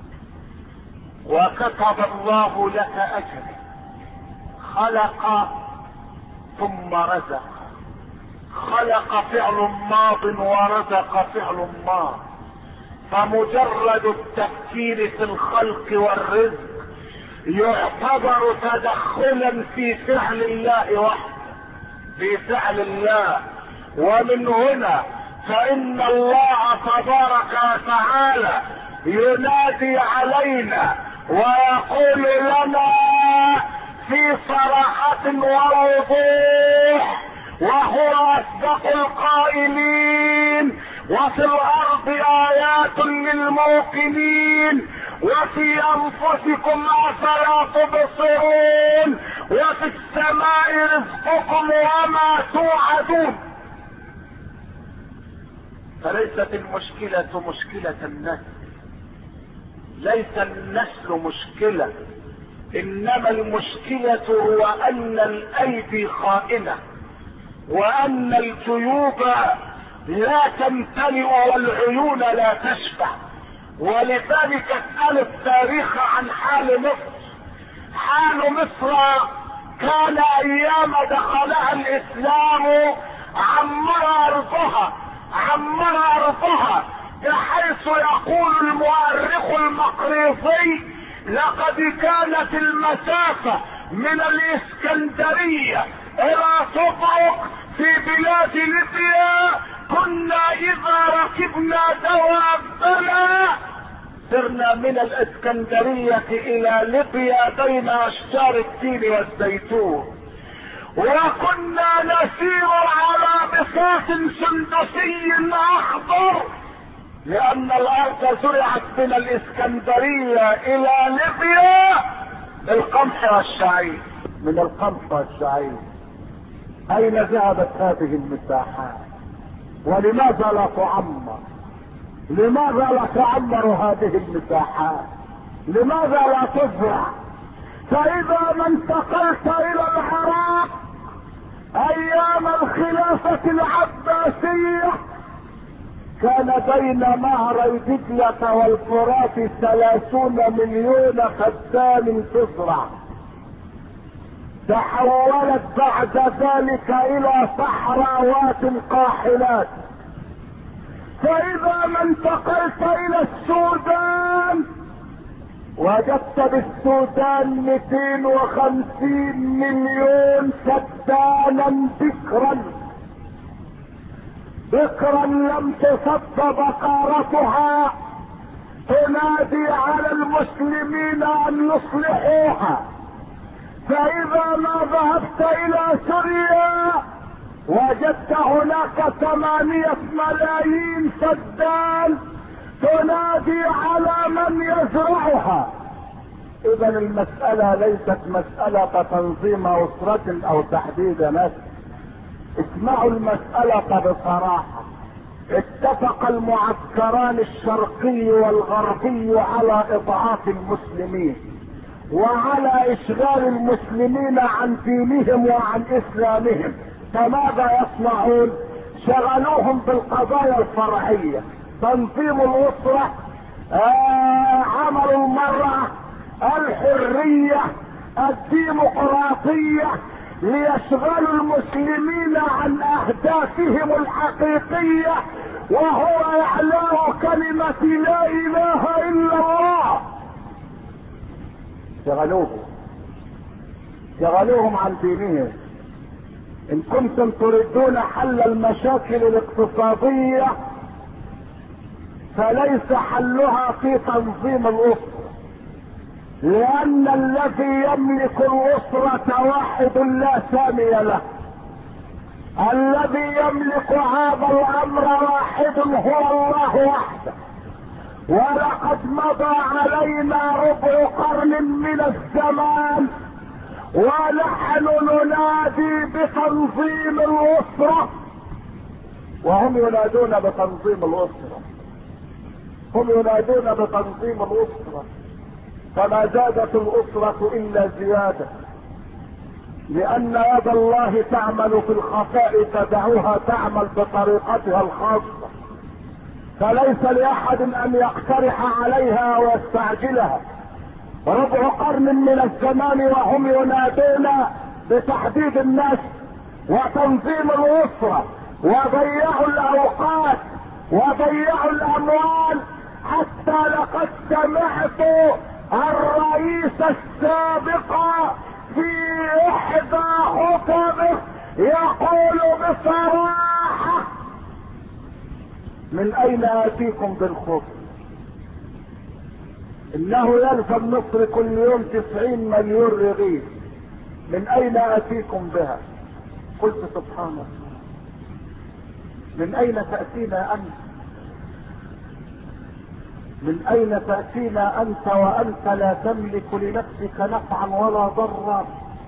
وكتب الله لك أجرا. خلق ثم رزق. خلق فعل ماض ورزق فعل ماض، فمجرد التفكير في الخلق والرزق يعتبر تدخلا في فعل الله وحده، في فعل الله. ومن هنا فإن الله تبارك وتعالى ينادي علينا ويقول لنا في صراحة ووضوح وهو أصدق القائلين: وفي الأرض آيات للموقنين وفي أنفسكم أفلا تبصرون وفي السماء رزقكم وما توعدون. فليست المشكلة مشكلة النسل، ليس النسل مشكلة، انما المشكلة هو ان الايدي خائنة وان الجيوب لا تمتلئ والعيون لا تشبع. ولذلك اسأل التاريخ عن حال مصر. حال مصر كان ايام دخلها الاسلام عمر ارضها عمر ارضها بحيث يقول المؤرخ المقريزي: لقد كانت المسافة من الاسكندرية الى طبرق في بلاد ليبيا كنا اذا ركبنا دوابنا سرنا من الاسكندرية الى ليبيا بين اشجار التين والزيتون، وكنا نسير على بساط سندسي اخضر، لان الارض زرعت من الاسكندرية الى ليبيا القمح والشعير. من القمح والشعير اين ذهبت هذه المساحات؟ ولماذا لا تعمر؟ لماذا لا تعمر هذه المساحات؟ لماذا لا تزرع؟ فاذا ما انتقلت الى العراق ايام الخلافة العباسية كان بين نهري دجلة والفرات ثلاثون مليون فدان تزرع، تحولت بعد ذلك الى صحراوات قاحلات. فاذا ما انتقلت الى السودان وجدت بالسودان مئتين وخمسين مليون فدانا بكرا بكرا لم تصد بقارتها تنادي على المسلمين ان يصلحوها. فاذا ما ذهبت الى سوريا وجدت هناك ثمانية ملايين فدان تنادي على من يزرعها. اذا المسألة ليست مسألة تنظيم اسرة او تحديد نسل. اسمعوا المسألة بصراحة. اتفق المعسكران الشرقي والغربي على اضعاف المسلمين وعلى اشغال المسلمين عن دينهم وعن اسلامهم. فماذا يصنعون؟ شغلوهم بالقضايا الفرعية، تنظيم الاسرة، آه عمل المرأة، الحرية، الديمقراطية، ليشغلوا المسلمين عن اهدافهم الحقيقية وهو اعلاء كلمة لا اله الا الله. شغلوهم شغلوهم عن دينهم. ان كنتم تريدون حل المشاكل الاقتصادية فليس حلها في تنظيم الاسرة، لان الذي يملك الاسرة واحد لا ثاني له. الذي يملك هذا الامر واحد هو الله وحده. ولقد مضى علينا ربع قرن من الزمان ونحن ننادي بتنظيم الاسرة وهم ينادون بتنظيم الاسرة. هم ينادون بتنظيم الاسرة، فما زادت الاسرة الا زيادة، لان يد الله تعمل في الخفاء فدعوها تعمل بطريقتها الخاصة، فليس لاحد ان يقترح عليها ويستعجلها. ربع قرن من الزمان وهم ينادون بتحديد الناس وتنظيم الاسرة، وضيعوا الاوقات وضيعوا الاموال، حتى لقد سمعت الرئيس السابق في احدى خطبه يقول بصراحة: من اين اتيكم بالخبز؟ انه يلزم مصر كل يوم تسعين مليون رغيف، من اين اتيكم بها؟ قلت سبحان الله، من اين تأتينا انت؟ من اين تأتينا انت وانت لا تملك لنفسك نفعا ولا ضرا؟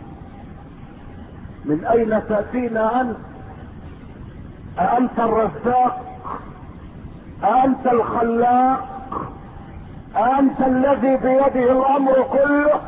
من اين تأتينا انت؟ أأنت الرزاق؟ أأنت الخلاق؟ أأنت الذي بيده الامر كله؟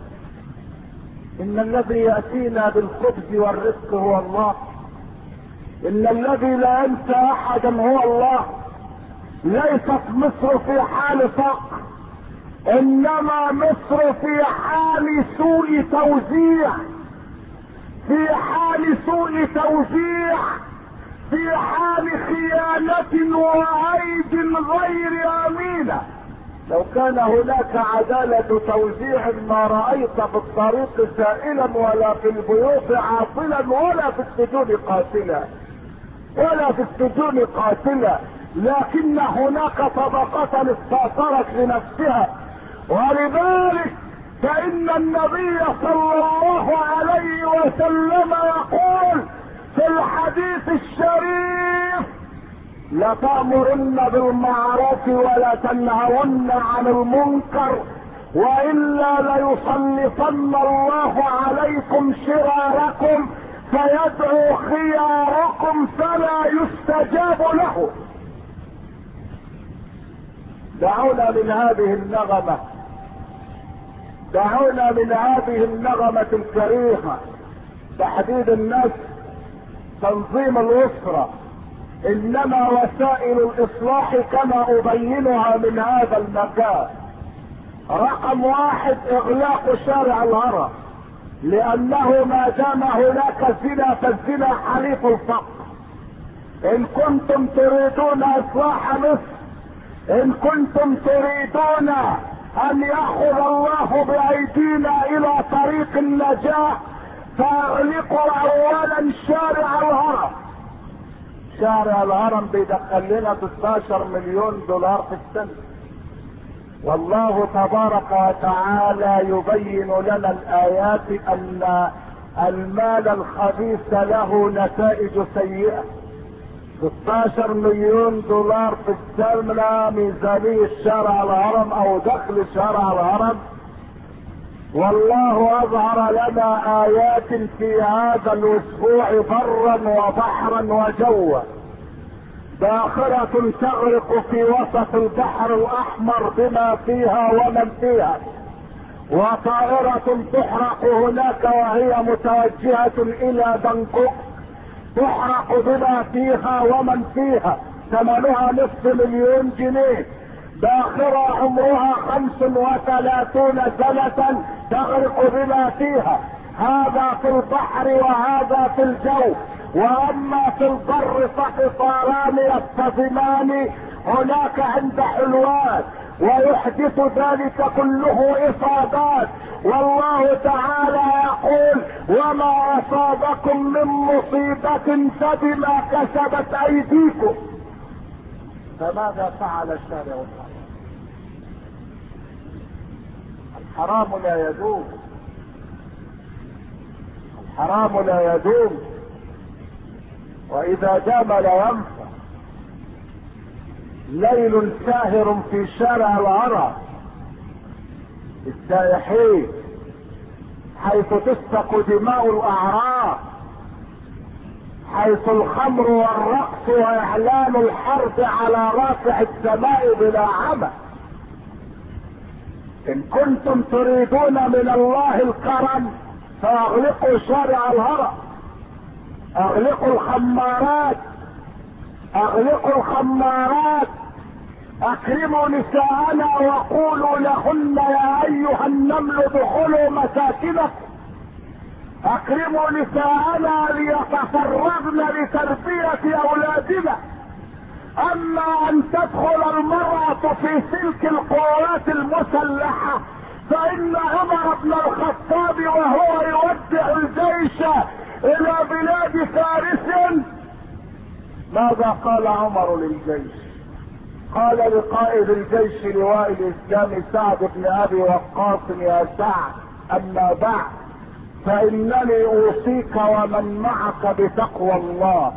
ان الذي يأتينا بالخبز والرزق هو الله. ان الذي لا ينسى احدا هو الله. ليست مصر في حال فقر، انما مصر في حال سوء توزيع، في حال سوء توزيع، في حال خيانة وعيب غير امينة. لو كان هناك عدالة توزيع ما رأيت في الطريق سائلا ولا في البيوت عاطلا ولا في السجون قاتلا ولا في السجون قاتلا، لكن هناك طبقة استأثرت لنفسها. ولذلك فإن النبي صلى الله عليه وسلم يقول في الحديث الشريف: لتأمرن بالمعروف ولا تنهون عن المنكر وإلا ليسلطن الله عليكم شراركم فيدعو خياركم فلا يستجاب له. دعونا من هذه النغمة، دعونا من هذه النغمة الكريهة. تحديد النفس، تنظيم الأسرة، انما وسائل الاصلاح كما ابينها من هذا المكان. رقم واحد: اغلاق شارع الهرم، لانه ما دام هناك زنا فالزنا حليف الفقر. ان كنتم تريدون اصلاح مصر، ان كنتم تريدون ان ياخذ الله بايدينا الى طريق النجاة، فاغلقوا اولا شارع الهرم. شارع الهرم بيدخل لنا ستاشر مليون دولار في السنة، والله تبارك وتعالى يبين لنا الايات ان المال الخبيث له نتائج سيئة. ستاشر مليون دولار في السنة ميزانية شارع الهرم او دخل شارع الهرم، والله اظهر لنا ايات في هذا الاسبوع برا وبحرا وجوا، باخرة تغرق في وسط البحر الاحمر بما فيها ومن فيها، وطائرة تحرق هناك وهي متوجهة الى بنكوك تحرق بما فيها ومن فيها، ثمنها نصف مليون جنيه، باخرة عمرها خمس وثلاثون سنة تغرق بما فيها. هذا في البحر وهذا في الجو. واما في البر فقطاران يصطدمان هناك عند حلوان، ويحدث ذلك كله اصابات. والله تعالى يقول وما اصابكم من مصيبة فبما كسبت ايديكم. فماذا فعل الشارع الحرام؟ الحرام لا يدوم، الحرام لا يدوم، واذا دام لا ينفع. ليل ساهر في شارع العرب السائحين حيث تسفك دماء الاعراض، حيث الخمر والرقص واعلان الحرب على رافع السماء بلا عمى. ان كنتم تريدون من الله الكرم فاغلقوا شارع الهرم، اغلقوا الخمارات، اغلقوا الخمارات، اكرموا نساءنا وقولوا لهن يا ايها النمل ادخلوا مساكنكم، اكرموا نساءنا ليتفرغن لتربية اولادنا. اما ان تدخل المرأة في سلك القوات المسلحة فان عمر بن الخطاب وهو يودع الجيش الى بلاد فارس ماذا قال عمر للجيش؟ قال لقائد الجيش لواء الاسلام سعد بن ابي وقاص يا سعد اما بعد فانني اوصيك ومن معك بتقوى الله.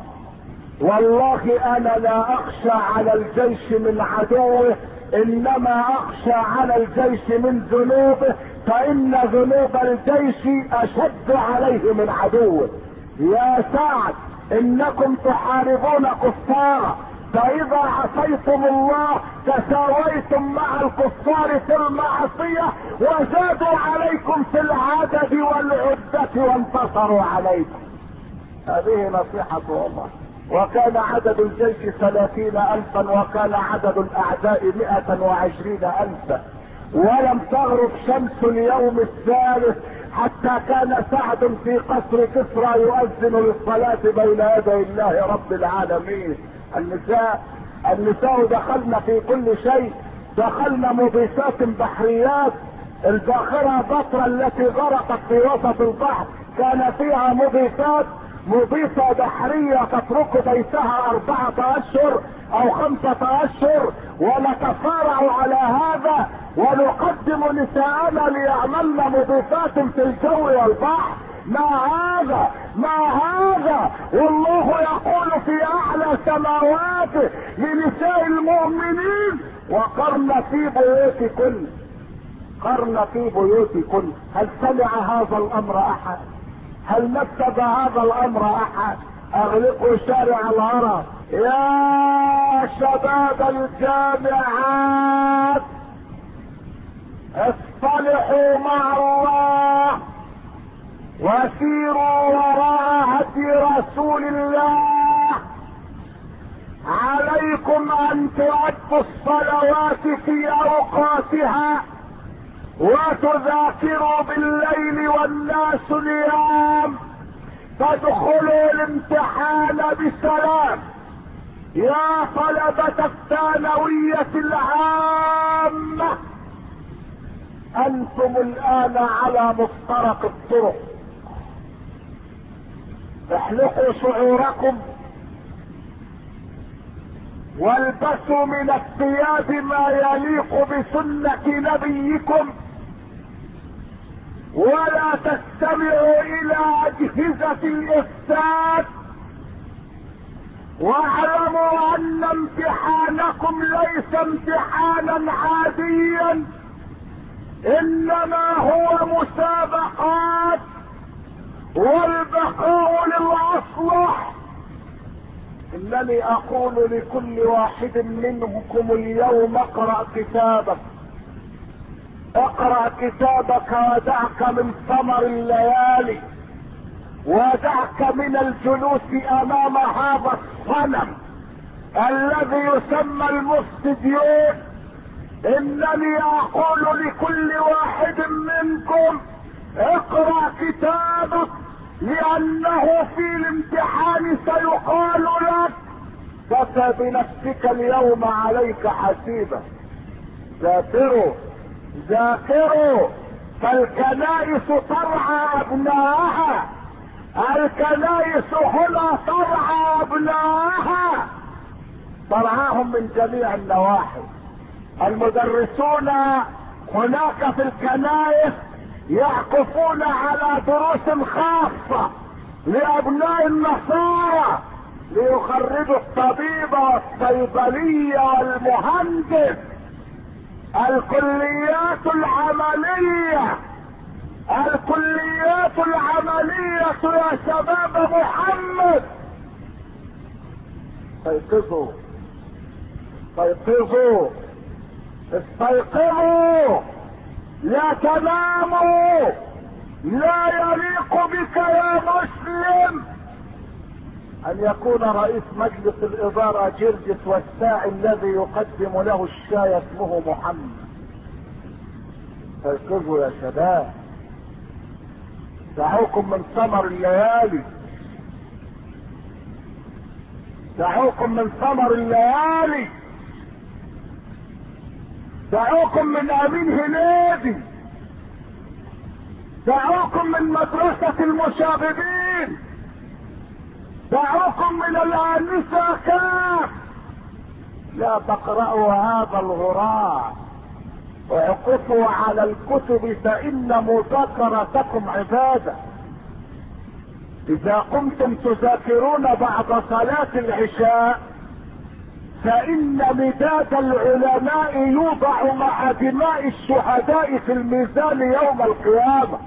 والله انا لا اخشى على الجيش من عدوه، انما اخشى على الجيش من ذنوبه، فان ذنوب الجيش اشد عليه من عدوه. يا سعد انكم تحاربون كفارا، فاذا عصيتم الله تساويتم مع الكفار في المعصية وزادوا عليكم في العدد والعدة وانتصروا عليكم. هذه نصيحة الله. وكان عدد الجيش ثلاثين الفا وكان عدد الاعداء مئة وعشرين الفا، ولم تغرب شمس اليوم الثالث حتى كان سعد في قصر كسرى يؤذن للصلاة بين يدي الله رب العالمين. النساء النساء دخلن في كل شيء، دخلن مضيفات بحريات. الباخرة بطرة التي غرقت في وسط البحر كان فيها مضيفات، مضيفة بحرية تترك بيتها أربعة أشهر أو خمسة أشهر، ونتفارع على هذا ونقدم نساءنا ليعملن مضيفات في الجو والبحر. ما هذا ما هذا والله يقول في أعلى سماواته لنساء المؤمنين وقرن في بيوتكن، قرن في بيوتكن. هل سمع هذا الأمر أحد؟ هل نفذ هذا الامر احد؟ اغلقوا شارع الهرم. يا شباب الجامعات اصطلحوا مع الله وسيروا وراء هدي رسول الله. عليكم ان تؤدوا الصلوات في اوقاتها وتذاكروا بالليل والناس نيام، تدخلوا الامتحان بسلام. يا طلبة الثانوية العامة انتم الان على مفترق الطرق، احلقوا شعوركم والبسوا من الثياب ما يليق بسنة نبيكم، ولا تستمعوا الى اجهزة الافساد، واعلموا ان امتحانكم ليس امتحانا عاديا، انما هو مسابقات، والبقاء للاصلح. انني اقول لكل واحد منكم اليوم اقرأ كتابك، اقرأ كتابك ودعك من ثمر الليالي، ودعك من الجلوس امام هذا الصنم الذي يسمى المفسدين. انني اقول لكل واحد منكم اقرأ كتابك، لانه في الامتحان سيقال لك كفى بنفسك اليوم عليك حسيبا. ذاكروا ذاكروا، فالكنائس ترعى ابنائها، الكنائس هنا ترعى ابنائها، ترعاهم من جميع النواحي. المدرسون هناك في الكنائس يعكفون على دروس خاصة لابناء النصارى ليخرجوا الطبيب والصيدلية والمهندس. الكليات العملية الكليات العملية يا شباب محمد، استيقظوا استيقظوا استيقظوا، لا تناموا. لا يليق بك يا مسلم ان يكون رئيس مجلس الادارة جرجس والساعي الذي يقدم له الشاي اسمه محمد. استيقظوا يا شباب، دعوكم من ثمر الليالي، دعوكم من ثمر الليالي، دعوكم من امين هنيدي، دعوكم من مدرسة المشاغبين، دعوكم من الآنسة كاف. لا تقرأوا هذا الغراء، وعقفوا على الكتب، فإن مذاكرتكم عبادة. إذا قمتم تذاكرون بعد صلاة العشاء فإن مداد العلماء يوضع مع دماء الشهداء في الميزان يوم القيامة.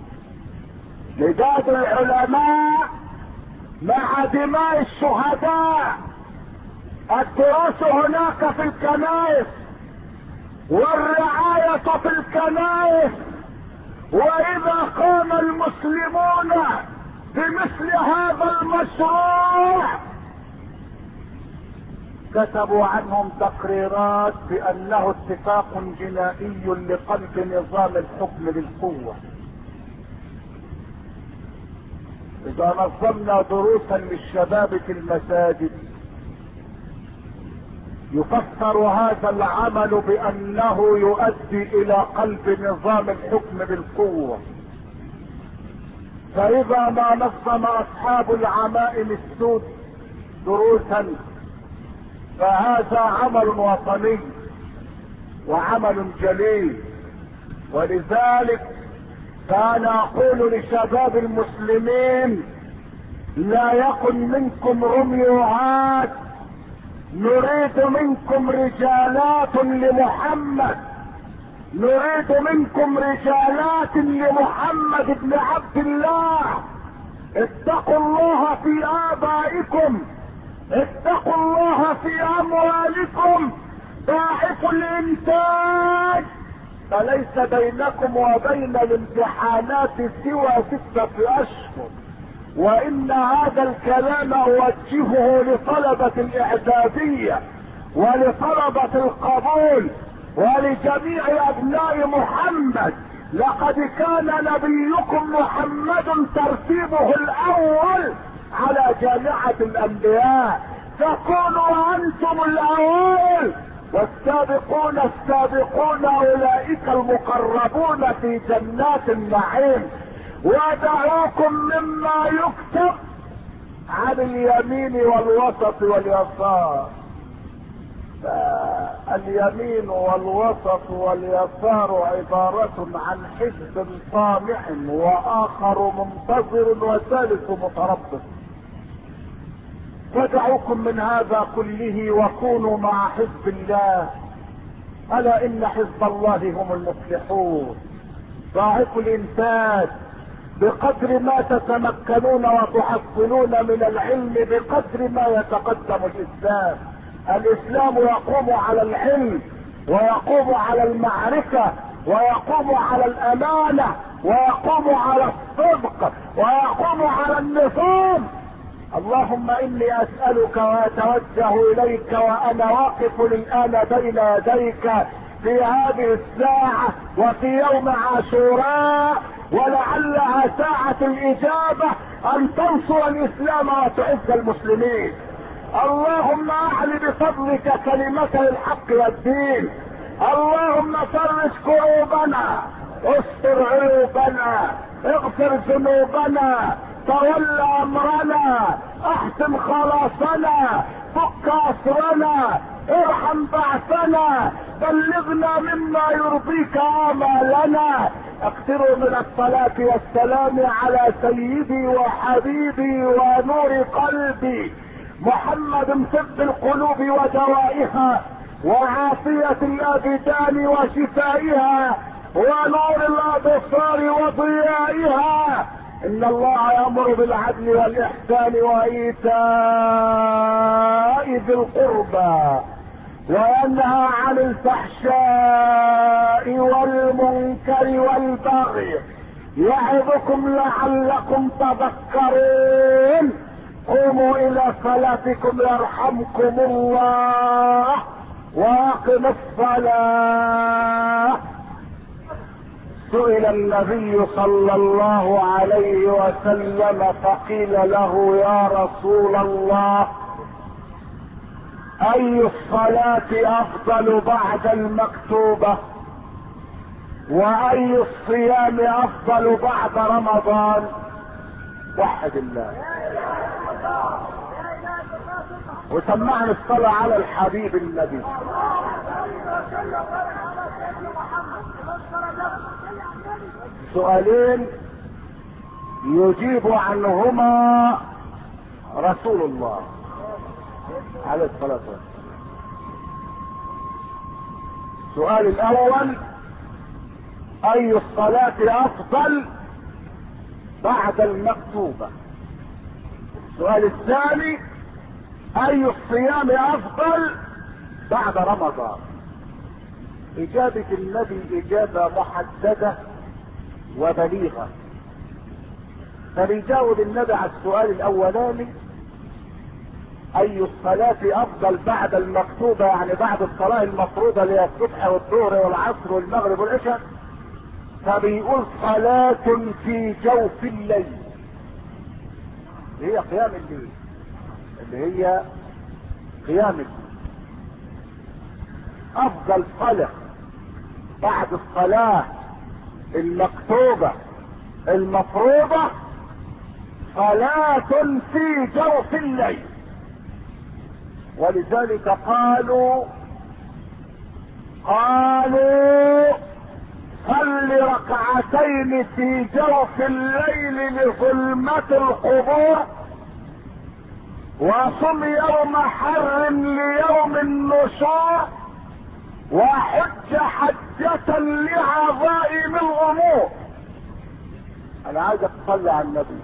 مداد العلماء مع دماء الشهداء. الدروس هناك في الكنائس، والرعاية في الكنائس. وإذا قام المسلمون بمثل هذا المشروع كتبوا عنهم تقريرات بأنه اتفاق جنائي لقلب نظام الحكم بالقوة. إذا نظمنا دروسا للشباب في المساجد يفسر هذا العمل بأنه يؤدي إلى قلب نظام الحكم بالقوة. فإذا ما نظم أصحاب العمائم السود دروسا فهذا عمل وطني وعمل جليل. ولذلك فأنا أقول لشباب المسلمين لا يكن منكم رميوعات، نريد منكم رجالات لمحمد، نريد منكم رجالات لمحمد بن عبد الله. اتقوا الله في آبائكم، اتقوا الله في أموالكم. ضاعف الإنتاج، فليس بينكم وبين الامتحانات سوى ستة أشهر. وإن هذا الكلام أوجهه لطلبة الإعدادية ولطلبة القبول ولجميع أبناء محمد. لقد كان نبيكم محمد ترتيبه الأول على جامعة الأنبياء، فكونوا أنتم الأول، والسابقون السابقون أولئك المقربون في جنات النعيم. ودعوكم مما يكتب عن اليمين والوسط واليسار. اليمين والوسط واليسار عبارة عن حزب طامع وآخر منتظر وثالث متربص. فدعوكم من هذا كله وكونوا مع حزب الله، الا ان حزب الله هم المفلحون. ضاعفوا الانتاج بقدر ما تتمكنون وتحصلون من العلم بقدر ما يتقدم الاسلام. الاسلام يقوم على العلم ويقوم على المعرفة ويقوم على الامانة ويقوم على الصدق ويقوم على النظام. اللهم اني اسألك واتوجه اليك وانا واقف الان بين يديك في هذه الساعة وفي يوم عاشوراء ولعلها ساعة الاجابة ان تنصر الاسلام وتعز المسلمين. اللهم اعل بفضلك كلمتي الحق والدين. اللهم فرج كروبنا، استر عيوبنا، اغفر ذنوبنا، تول امرنا، احسن خلاصنا، فك اسرنا، ارحم بعثنا، بلغنا مما يرضيك امالنا. اكثروا من الصلاة والسلام على سيدي وحبيبي ونور قلبي محمد، طب القلوب ودوائها وعافية الابدان وشفائها ونور الابصار وضيائها. ان الله يأمر بالعدل والاحسان وايتاء ذي القربى وينهى عن الفحشاء والمنكر والبغي يعظكم لعلكم تذكرون. قوموا الى صلاتكم يرحمكم الله واقم الصلاة. سئل النبي صلى الله عليه وسلم فقيل له يا رسول الله اي الصلاة افضل بعد المكتوبة واي الصيام افضل بعد رمضان؟ وحد الله وسمعنا الصلاة على الحبيب النبي. سؤالين يجيب عنهما رسول الله عليه الصلاة والسلام. السؤال الاول اي الصلاة افضل بعد المكتوبة؟ السؤال الثاني اي الصيام افضل بعد رمضان؟ اجابة النبي اجابة محددة وبليغة. فبيجاوب النبي على السؤال الاولاني اي الصلاة افضل بعد المكتوبة، يعني بعد الصلاة المفروضة اللي هي الصبح والظهر والعصر والمغرب والعشاء، فبيقول صلاة في جوف الليل اللي هي قيام الليل، اللي هي قيام الليل. افضل صلاة بعد الصلاة المكتوبة المفروضة صلاة في جوف الليل. ولذلك قالوا قالوا صل ركعتين في جوف الليل لظلمة القبور وصم يوم حر ليوم النشور وحج حجة لعظائم الامور. انا عايزك تصلي على النبي.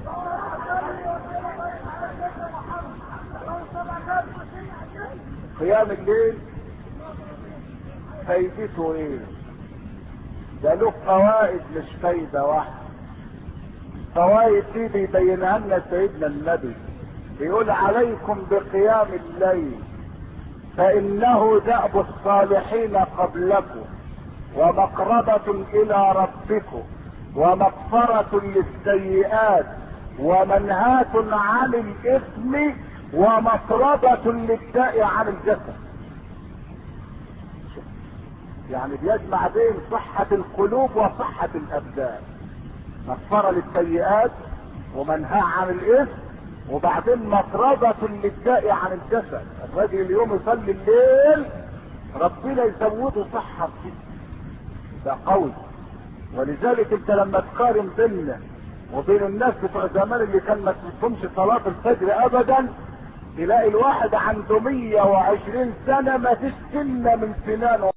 قيام الليل فايدته ايه؟ ده له فوائد مش فايدة واحدة. فوائد دي بيبينها لنا سيدنا النبي، بيقول عليكم بقيام الليل فانه دأب الصالحين قبلكم ومقربة الى ربكم ومغفرة للسيئات ومنهاة عن الاثم ومطردة للداء عن الجسد. يعني بيجمع بين صحة القلوب وصحة الابدان، مغفرة للسيئات ومنهاة عن الاثم وبعدين مطردة للداء عن الجسد. الراجل اليوم يصلي الليل ربنا يزوده صحة فيه، ده قوي. ولذلك انت لما تقارن بيننا وبين الناس بتوع زمان اللي كان ما تفهمش صلاة الفجر ابدا، تلاقي الواحد عنده مية وعشرين سنة ما فيش سنة من سنانه